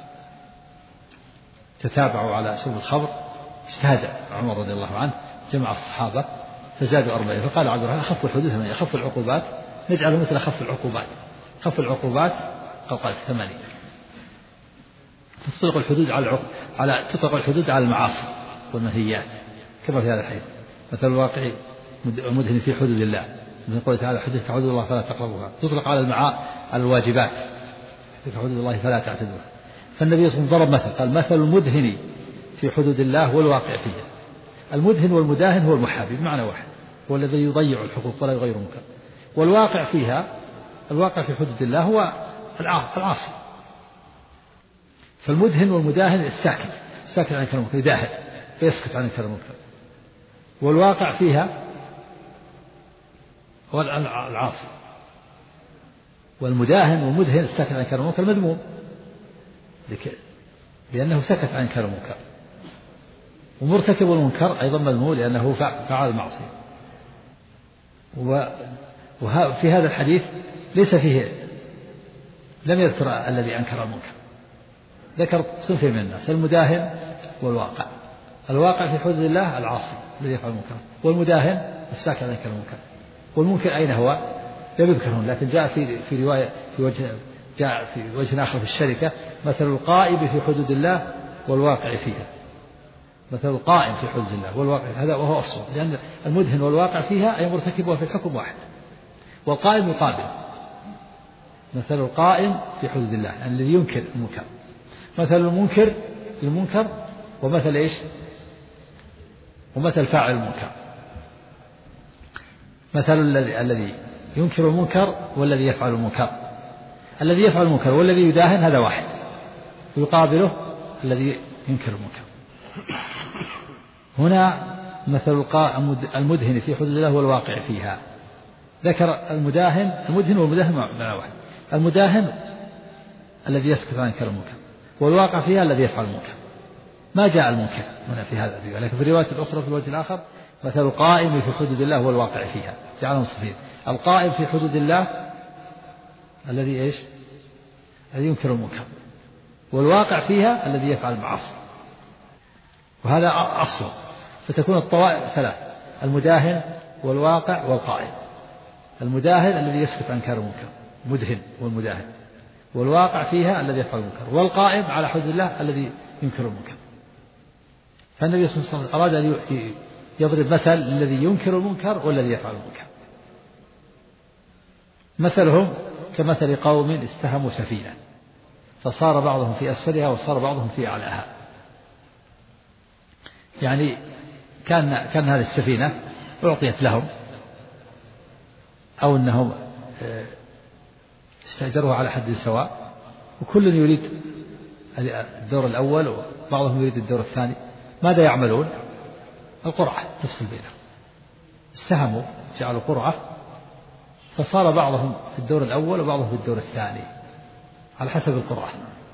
تتابعوا على شرب الخمر اجتهد عمر رضي الله عنه، جمع الصحابة فزادوا 40. فقال عبد الرحمن: أخف الحدود 80، أخف العقوبات نجعله مثل أخف العقوبات. أخف العقوبات قال 80. تطلق الحدود تطلق الحدود على المعاصي، والمنهيات كما في هذا الحديث. مثل الواقع مدهن في حدود الله، مثل قوله تعالى حدث حدود الله فلا تقربوها، تطلق على الواجبات، تلك حدود الله فلا تعتدوها. فالنبي صلى الله عليه وسلم ضرب مثل، قال مثل المدهن في حدود الله والواقع فيها. المدهن والمداهن هو المحابي بمعنى واحد، هو الذي يضيع الحقوق ولا يغير المنكر. والواقع فيها، الواقع في حدود الله هو العاصي. فالمدهن والمداهن الساكت عن كلام المنكر، يداهن فيسكت عن كلام المنكر. والواقع فيها هو العاصي. والمداهن والمدهن الساكت عن كلام المنكر مذموم لأنه سكت عن كلام المنكر. ومرتكب المنكر أيضا مذموم لأنه فعل المعصية. وفي هذا الحديث ليس فيه، لم يذكر الذي أنكر المنكر، ذكر صنفين من الناس، المداهن والواقع. الواقع في حدود الله العاصي الذي يفعل المنكر، والمداهن الساكت عن كلام المنكر. والمنكر أين هو؟ لم يذكرون، لكن جاء في رواية جاء في وجه آخر في الشركة مثل القائم في حدود الله والواقع فيها. مثل القائم في حدود الله والواقع، هذا وهو الصوت، لأن المدهن والواقع فيها أي مرتكبها في الحكم واحد، والقائم يقابل. مثل القائم في حدود الله يعني الذي ينكر المنكر، مثل المنكر المنكر، ومثل إيش؟ ومثل فاعل المنكر. مثل الذي ينكر المنكر والذي يفعل المنكر. الذي يفعل المنكر والذي يداهن هذا واحد، ويقابله الذي ينكر المنكر. هنا مثل المدهن في حدود الله والواقع فيها. ذكر المدهن والمداهن معنى واحد. المداهن الذي يسكت عن كلام المنكر، والواقع فيها الذي يفعل المنكر. ما جاء المنكر هنا في هذا الرواية، لكن في الرواية الأخرى في الوجه الآخر مثل القائم في حدود الله والواقع فيها، جعلهم صفين. القائم في حدود الله الذي إيش؟ الذي ينكر المنكر، والواقع فيها الذي يفعل المعاصي. وهذا أصل، فتكون الطوائف ثلاث: المداهن والواقع والقائم. المداهن الذي يسكت عن كلام المنكر، مدهن والمداهن، والواقع فيها الذي يفعل المنكر، والقائم على حدود الله الذي ينكر المنكر. فالنبي صلى الله عليه وسلم أراد أن يضرب مثل الذي ينكر المنكر والذي يفعل المنكر. مثلهم كمثل قوم استهموا سفينة فصار بعضهم في أسفلها وصار بعضهم في أعلاها. يعني كان هذه السفينة أعطيت لهم، أو أنهم استأجروها على حد سواء، وكل يريد الدور الأول وبعضهم يريد الدور الثاني. ماذا يعملون؟ القرعة تفصل بينهم. استهموا، جعلوا قرعة، فصار بعضهم في الدور الأول وبعضهم في الدور الثاني على حسب القرعة.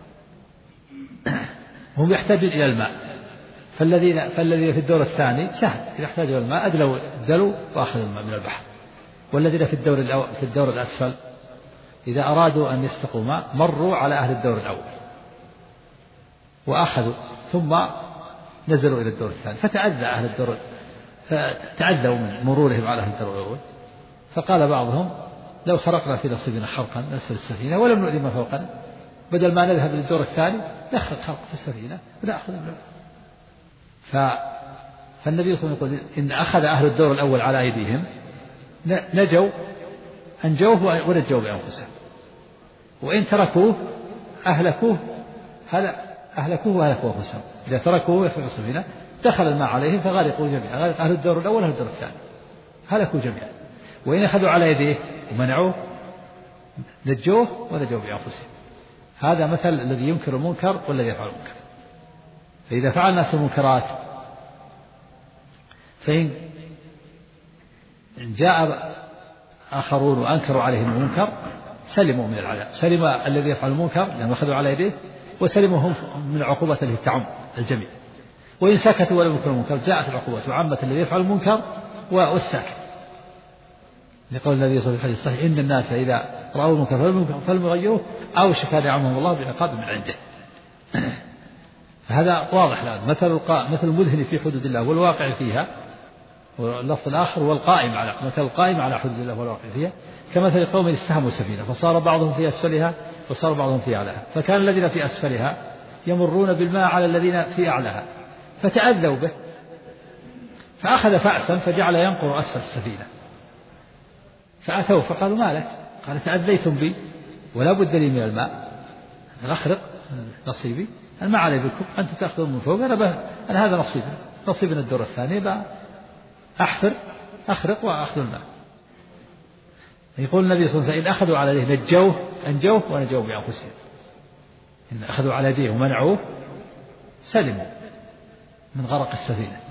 هم يحتاجون إلى الماء، فالذين في الدور الثاني سهل، إذا احتاجوا إلى الماء أدلوا وأخذوا الماء من البحر. والذين في الدور الأسفل إذا أرادوا أن يستقوا ماء مروا على أهل الدور الأول وأخذوا، ثم نزلوا إلى الدور الثاني، فتعذى أهل الدور، فتعذوا من مرورهم على أهل الدور الأول. فقال بعضهم: لو خرقنا في نصيبنا خرقا نسفل السفينة ولم نؤذي ما فوقنا، بدل ما نذهب للدور الثاني نخرق خرق في السفينة ونأخذ منه. فالنبي صلى الله عليه وسلم يقول: إن أخذ أهل الدور الأول على أيديهم أنجوه ونجوا بأنفسهم، وإن تركوه أهلكوه وأهلكوا أنفسهم. إذا تركوه يخرق السفينة دخل الماء عليهم فغرقوا جميعا، غرق أهل الدور الأول وأهل الدور الثاني، هلكوا جميعا. وإن أخذوا على يديه ومنعوه نجوه ونجوا بأنفسهم. هذا مثل الذي ينكر المنكر والذي يفعل المنكر. فإذا فعل الناس المنكرات، فإن جاء آخرون وأنكروا عليهم المنكر سلموا من العذاب، سلم الذي يفعل المنكر لأنهم أخذوا على يديه، وسلموا هم من العقوبة التي تعم الجميع. وإن سكتوا ولم ينكروا المنكر جاءت العقوبة وعمة الذي يفعل المنكر والساكت، لقول النبي صلى الله عليه وسلم: إن الناس إذا رأوا المنكر فلم يغيروه أوشك أن يعمهم الله بعقاب من عنده. فهذا واضح الآن. مثل المدهن في حدود الله والواقع فيها، واللفظ الآخر والقائم على مثل القائم على حدود الله والواقع فيها كمثل قوم استهموا سفينة فصار بعضهم في أسفلها وصار بعضهم في أعلاها، فكان الذين في أسفلها يمرون بالماء على الذين في أعلاها فتأذوا به فأخذ فأسا فجعل ينقر أسفل السفينة، فأتوا فقالوا ما لك؟ قال تأذيتم بي ولا بد لي من الماء، أخرق نصيبي، أنا ما علي بكم، أنتم تأخذون من فوق، أنا هذا نصيبي من الدور الثاني، أخرق وأخذ الماء. يقول النبي صلى الله عليه وسلم: إن أخذوا على يديه نجوه أنجوه ونجوه بأنفسهم، إن أخذوا على يديه ومنعوه سلموا من غرق السفينة،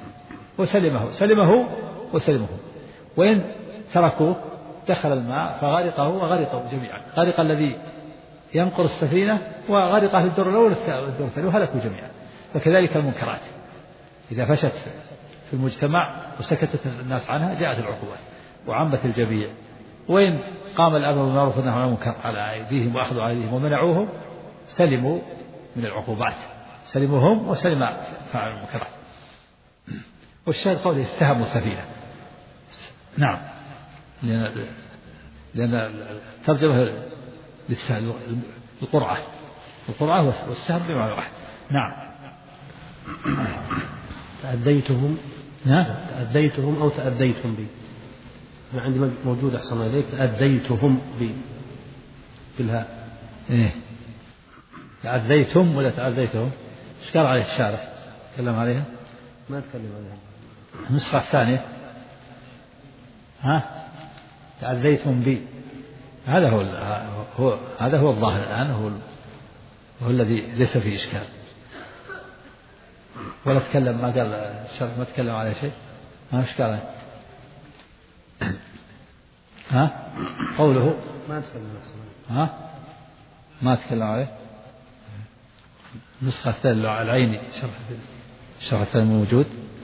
سلمه، وإن تركوه دخل الماء فغرقه وغرقوا جميعا، غرق الذي ينقر السفينة وغرق أهل الدور الأول والدور الثاني وهلكوا جميعا. فكذلك المنكرات إذا فشت في المجتمع وسكتت الناس عنها جاءت العقوبات وعمت الجميع. وإن قام الأمر بالمعروف والنهي عن المنكر على أيديهم وأخذوا على أيديهم ومنعوهم سلموا من العقوبات، سلموا هم وسلم فاعل المنكرات. والشاهد قوله استهموا سفينة، نعم، لأن الترجمة القرعة والسهم بمعنى واحد. نعم. تأذيتهم أو تأذيتم بي، أنا عندي موجود أحسن إليك تأذيتهم بي بالهاء. إيه تأذيتم ولا تأذيتهم؟ إيش قال عليه الشارح؟ تكلم عليها؟ ما تكلم عليها. النسخة الثانية تأذيتم بي، هذا هو الظاهر الآن، هو الذي ليس فيه إشكال. ولا تكلم، ما قال الشرح ما تكلم عليه شيء، ما إشكال. قوله ما تكلم ما تكلم عليه. النسخة الثانية العيني الشرح الثاني موجود.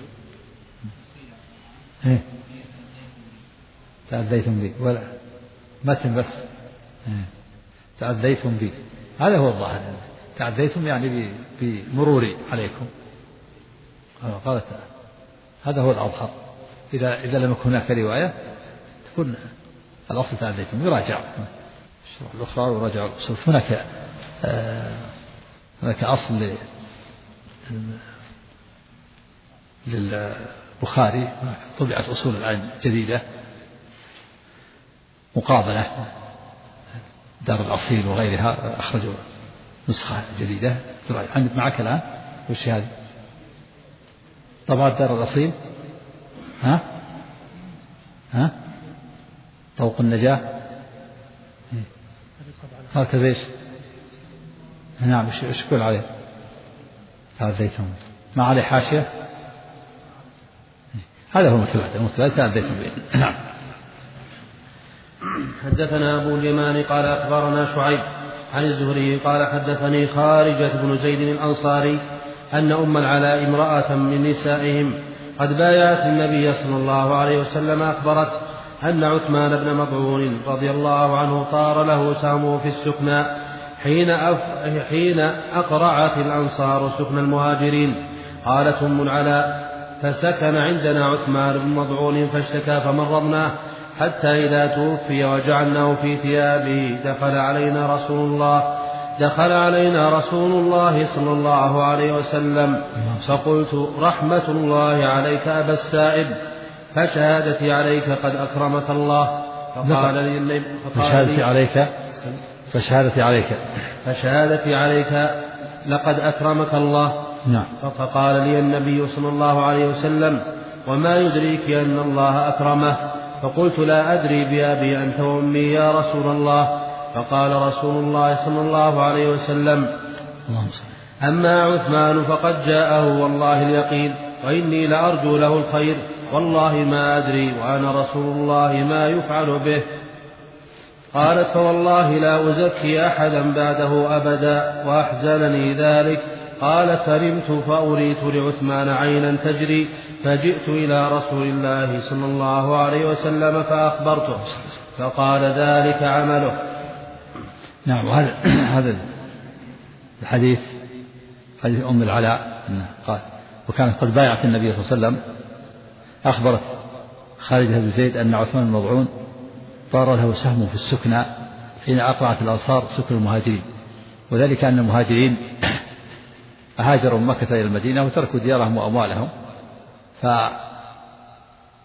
تأذيتم بي ولا متن بس تأذيتم بي، هذا هو الظاهر. تأذيتم يعني بمروري عليكم، قالت هذا هو الأظهر. إذا لم يكن هناك رواية تكون الأصل تأذيتم، يراجع الشروح الأخرى ويراجع الأصول. هناك أصل للبخاري، طبعت أصول العلم جديدة مقابلة، دار الأصيل وغيرها أخرجوا نسخة جديدة. عندك معك الآن وش هذا؟ طبعا دار الأصيل طوق النجاة هكذا إيش؟ نعم. إيش يقول عليه؟ تأذيتم ما عليه حاشية، هذا هو المتبادل تأذيتم به. نعم. حدثنا أبو اليمان قال أخبرنا شعيب عن الزهري قال حدثني خارجة بن زيد الأنصاري أن أم العلاء امرأة من نسائهم قد بايعت النبي صلى الله عليه وسلم أخبرت أن عثمان بن مظعون رضي الله عنه طار له سهمه في السكنى حين أقرعت الأنصار سكن المهاجرين. قالت أم العلاء: فسكن عندنا عثمان بن مظعون فاشتكى فمرضناه حتى إذا توفي وجعلناه في ثيابه دخل علينا رسول الله صلى الله عليه وسلم فقلت: رحمة الله عليك أبا السائب، فشهادتي عليك قد أكرمك الله. فقال لي النبي: فشهادتي عليك لقد أكرمك الله. نعم. فقال لي النبي صلى الله عليه وسلم: وما يدريك أن الله أكرمه؟ فقلت: لا أدري بأبي أنت وأمي يا رسول الله. فقال رسول الله صلى الله عليه وسلم: أما عثمان فقد جاءه والله اليقين، وإني لأرجو له الخير، والله ما أدري وأنا رسول الله ما يفعل به. قالت: فوالله لا أزكي أحدا بعده أبدا، وأحزنني ذلك. قالت: فنمت فأريت لعثمان عينا تجري، فجئت إلى رسول الله صلى الله عليه وسلم فأخبرته، فقال: ذلك عمله. نعم. هذا الحديث حديث أم العلاء قال: وكانت قد بايعت النبي صلى الله عليه وسلم، أخبرت خالد بن زيد أن عثمان بن مظعون طار له سهم في السكنى حين أقرعت الأنصار سكن المهاجرين، وذلك أن المهاجرين هاجروا من مكة إلى المدينة وتركوا ديارهم وأموالهم،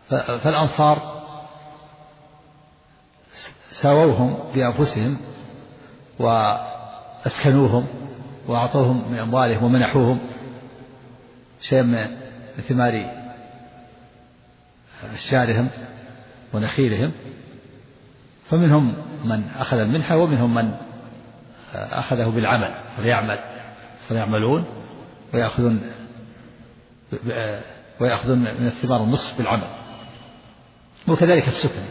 فالأنصار ساووهم بأنفسهم وأسكنوهم وأعطوهم من أموالهم ومنحوهم شيئا من ثمار أشجارهم ونخيلهم، فمنهم من أخذ المنحة ومنهم من أخذه بالعمل فيعملون ويأخذون من الثمار النصف بالعمل، وكذلك السكن.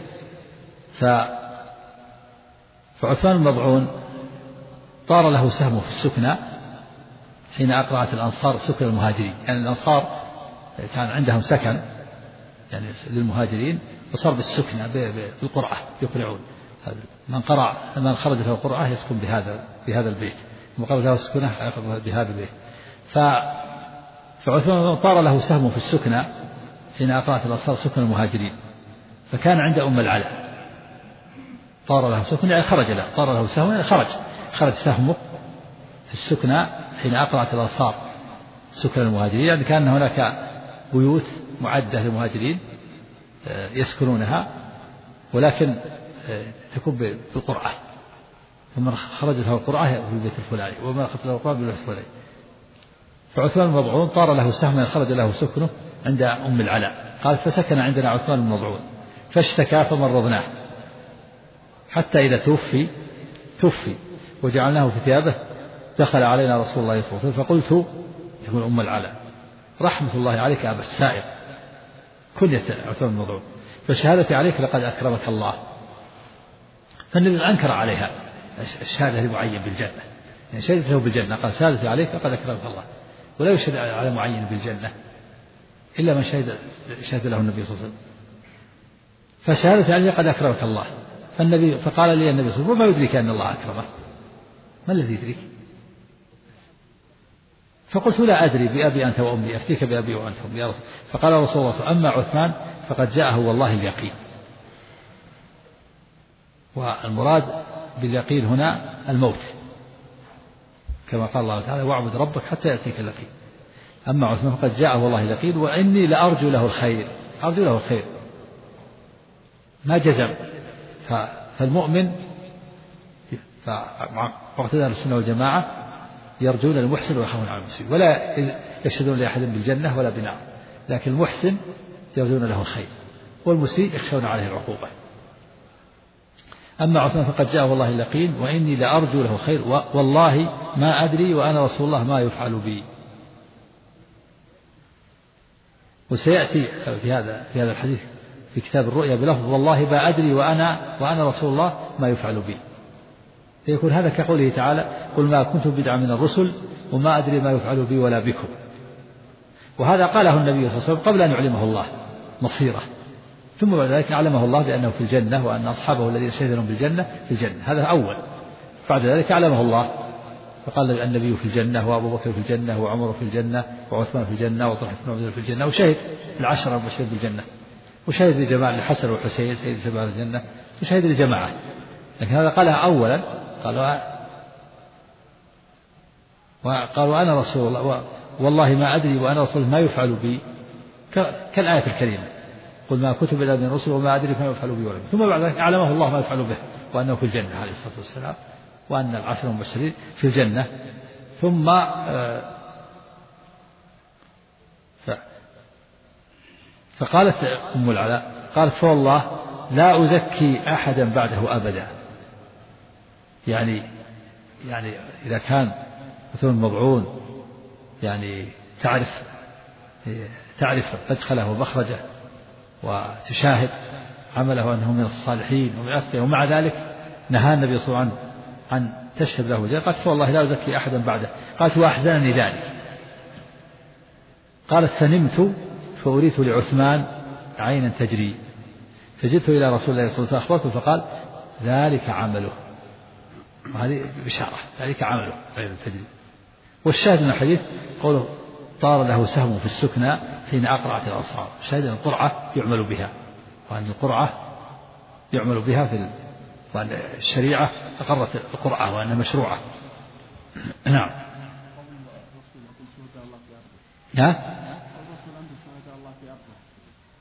فعثمان المضعون طار له سهمه في السكنى حين أقرأت الأنصار سكن المهاجرين، يعني الأنصار كان عندهم سكن يعني للمهاجرين، وصار بالسكنى بالقرعة يقرعون، من خرجت له القرعة يسكن بهذا البيت، وقال له السكنى بهذا البيت. فعثمان طار له سهم في السكنى حين أقرأت الأنصار سكن المهاجرين، فكان عند أم العلاء طار له سكن يعني خرج له، طار له سهم يعني خرج سهمه في السكنى حين أقرأت الأنصار سكن المهاجرين، يعني كان هناك بيوت معدة للمهاجرين يسكنونها ولكن تكون بالقرعة، ومن خرجت له القرعة في البيت الفلاني ومن أخذت له القرعة في البيت الفلاني. فعثمان المضعون طار له سهم خرج له سكنه عند أم العلاء، قال فسكن عندنا عثمان المضعون فاشتكى فمرضناه حتى إذا توفي وجعلناه في ثيابه دخل علينا رسول الله صلى الله عليه وسلم فقلت، يقول أم العلاء رحمة الله عليك أبا السائب، كنية عثمان المضعون، فشهادتي عليك لقد أكرمك الله. فالنبي أنكر عليها الشهادة لمعين بالجنة، يعني شهدت له بالجنة، قال شهادتي عليك لقد أكرمك الله، ولا يشهد على معين بالجنة إلا من شهد له النبي صلى الله عليه وسلم. فشهادتي عليك قد أكرمك الله. فقال لي النبي صلى الله عليه وسلم وما يدريك أن الله أكرمه؟ ما الذي يدريك؟ فقلت لا أدري بأبي أنت وأمي، أفتيك بأبي وأنت وأمي يا رسول. فقال رسول الله صلى الله عليه وسلم أما عثمان فقد جاءه والله اليقين. والمراد باليقين هنا الموت، كما قال الله تعالى واعبد ربك حتى يأتيك اليقين. أما عثمان فقد جاءه والله اليقين وإني لأرجو له الخير، أرجو له الخير ما جزم. فالمؤمن واقتدى السنة والجماعة يرجون المحسن ويخافون على المسيء، ولا يشهدون لأحد بالجنة ولا بنار، لكن المحسن يرجون له الخير والمسيء يخشون عليه العقوبة. أما عثمان فقد جاءه والله اليقين وإني لأرجو له الخير والله ما أدري وأنا رسول الله ما يفعل بي. وسيأتي في هذا الحديث في كتاب الرؤيا بلفظ والله ما أدري وأنا رسول الله ما يفعل بي، فيكون هذا كقوله تعالى قل ما كنت بدعا من الرسل وما أدري ما يفعل بي ولا بكم. وهذا قاله النبي صلى الله عليه وسلم قبل أن يعلمه الله مصيره، ثم بعد ذلك أعلمه الله بأنه في الجنة وأن أصحابه الذين شهد لهم بالجنة في الجنة، هذا أول. بعد ذلك أعلمه الله فقال النبي في الجنة وأبو بكر في الجنة وعمر في الجنة وعثمان في الجنة وطلحة بن عبيد الله في الجنة، وشهد العشرة المبشرين بالجنة، وشهد لجماعة الحسن والحسين سيد شباب الجنة، وشهد لجماعة. لكن هذا قالها أولا، قالوا أنا رسول الله والله ما أدري وأنا رسول ما يفعل بي، كالآية الكريمة قل ما كتب إلا من الرسل وما أدري ما يفعل بي ولا بي. ثم بعد ذلك أعلمه الله ما يفعل به وأنه في الجنة عليه الصلاة والسلام، وأن العشر المبشرين في الجنة. ثم فقالت أم العلاء قالت فوالله لا أزكي أحدا بعده أبدا، يعني إذا كان مثل المضعون يعني تعرف مدخله ومخرجه وتشاهد عمله أنه من الصالحين ومع ذلك نهى النبي صلى الله عليه وسلم عن تشهد له جنة، قالت فوالله لا أزكي أحدا بعده. قالت وأحزنني ذلك. قالت فنمت فأريت لعثمان عينا تجري فجئت إلى رسول الله صلى الله عليه وسلم فأخبرته فقال ذلك عمله، وهذه بشارة ذلك عمله عين تجري. والشاهد من الحديث قوله طار له سهم في السكنى حين أقرعت الأنصار، شاهد أن القرعة يعمل بها، وأن القرعة يعمل بها وأن الشريعة أقرت القرعة وأنها مشروعة. نعم.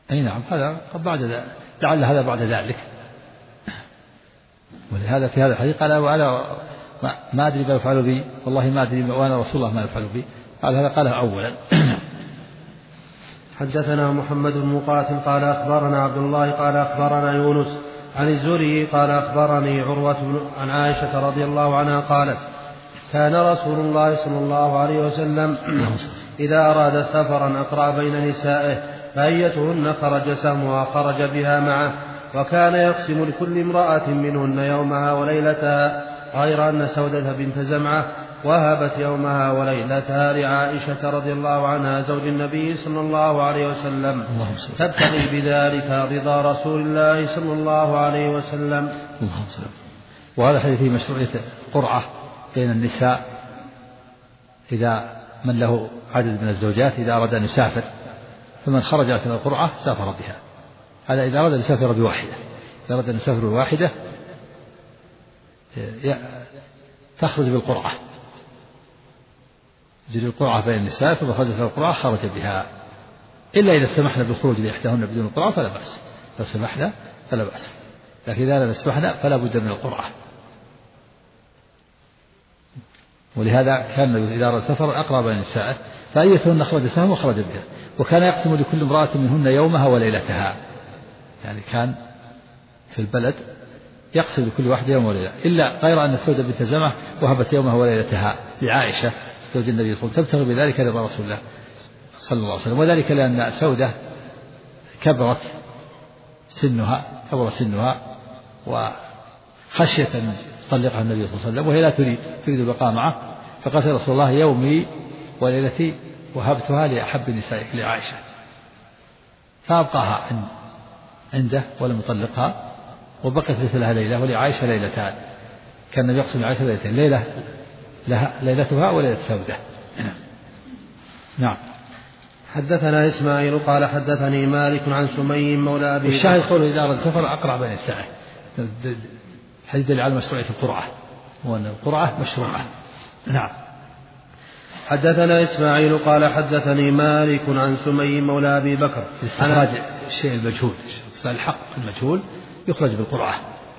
أي نعم، هذا بعد لعل هذا بعد ذلك. ولهذا في هذا الحديث قال وأنا ما أدري ما يفعل بي، والله ما أدري وأنا رسول الله ما يفعل بي، قال هذا قاله أولا. حدثنا محمد بن مقاتل قال أخبرنا عبد الله قال أخبرنا يونس عن الزهري قال أخبرني عروة عن عائشة رضي الله عنها قالت كان رسول الله صلى الله عليه وسلم إذا أراد سفرا أقرأ بين نسائه فأيتهن خرج سهمها خرج بها معه، وكان يقسم لكل امرأة منهن يومها وليلتها، غير أن سودة بنت زمعة وهبت يومها وليلتها لعائشة رضي الله عنها زوج النبي صلى الله عليه وسلم تبتغي بذلك رضا رسول الله صلى الله عليه وسلم. وهذا حديث فيه مشروعية قرعة بين النساء إذا من له عدد من الزوجات إذا أراد أن يسافر، فمن خرجت إلى القرعة سافر بها. هذا إذا أراد أن يسافر بواحدة، إذا أراد أن يسافر بواحدة تخرج بالقرعة، تجري القرعة بين النساء، ثم خرجت إلى القرعة خرج بها، إلا إذا سمحنا بالخروج لإحداهن بدون القرعة فلا بأس، لو سمحنا فلا بأس، لكن إذا لم يسمحنا فلا بد من القرعة. ولهذا كان إذا أراد سفر أقرب بين النساء فأيتهن خرج سهم وخرج بها، وكان يقسم لكل امرأة منهن يومها وليلتها، يعني كان في البلد يقسم لكل واحد يوم وليلة، إلا غير أن سودة بنت زمعة وهبت يومها وليلتها لعائشة زوج النبي صلى الله عليه وسلم تبتغي بذلك رضا رسول الله صلى الله عليه وسلم، وذلك لأن سودة كبرت سنها وخشية أن يطلقها النبي صلى الله عليه وسلم، وهي لا تريد البقاء معه، فقالت يا رسول الله يومي وليلتي وهبتها لأحب نسائك لعائشة، فأبقاها عنده ولم يطلقها، وبقيت ليس لها ليلة ولعائشة ليلتان، كان النبي يقسم لعائشة ليلتين، ليلة لها ليلتها وليلة سودة. نعم. حدثنا إسماعيل قال حدثني مالك عن سمي مولى أبي الشاهد قوله إذا أراد سفر أقرع بين الساعة، حديث دليل على مشروعية القرعة، وأن القرعة مشروعة. نعم. حدثنا إسماعيل قال حدثني مالك عن سمي مولى أبي بكر استخراج الشيء المجهول، الحق المجهول يخرج بالقرعة.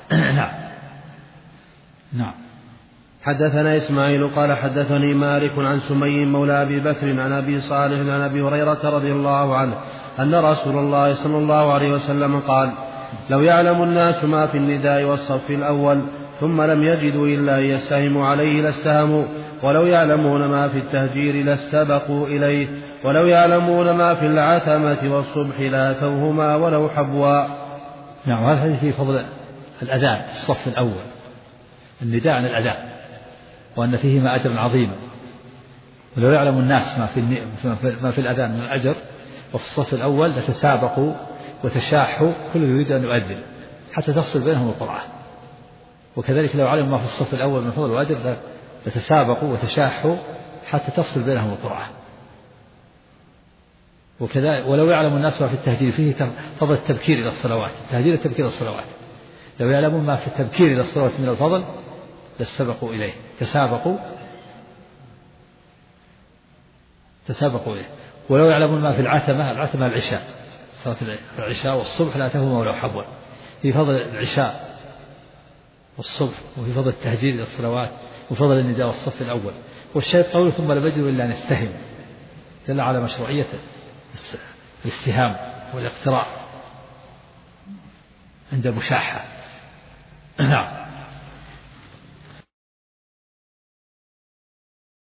نعم. حدثنا إسماعيل قال حدثني مالك عن سمي مولى أبي بكر عن أبي صالح عن أبي هريرة رضي الله عنه أن رسول الله صلى الله عليه وسلم قال لو يعلم الناس ما في النداء والصف الأول ثم لم يجدوا إلا أن يستهموا عليه لاستهموا، ولو يعلمون ما في التهجير لاستبقوا إليه، ولو يعلمون ما في العتمة والصبح لاتوهما ولو حبوا. نعم. هذا الحديث في فضل الأذان في الصف الأول، النداء عن الأذان، وأن فيهما أجر عظيما، ولو يعلم الناس ما في الأذان من الأجر وفي الصف الأول لتسابقوا وتشاحوا، كل يريد أن يؤذن حتى تفصل بينهم القرعة، وكذلك لو علموا ما في الصف الأول من فضل الأجر لتسابقوا وتشاحوا حتى تفصل بينهم القرعة. وكذلك ولو يعلم الناس ما في التهجير، فيه فضل التبكير إلى الصلوات، تهجير التبكير إلى الصلوات، لو يعلمون ما في التبكير إلى الصلوات من الفضل لاستبقوا إليه، تسابقوا إليه. ولو يعلمون ما في العتمة العشاء، صلاة العشاء والصبح لا تهما ولو حبوا، في فضل العشاء والصبح، وفي فضل التهجير إلى الصلوات، وفضل النداء والصف الأول. والشيء قوله ثم لم يجدوا إلا نستهم، دل على مشروعية الاستهام والاقتراء عند المشاحة. نعم.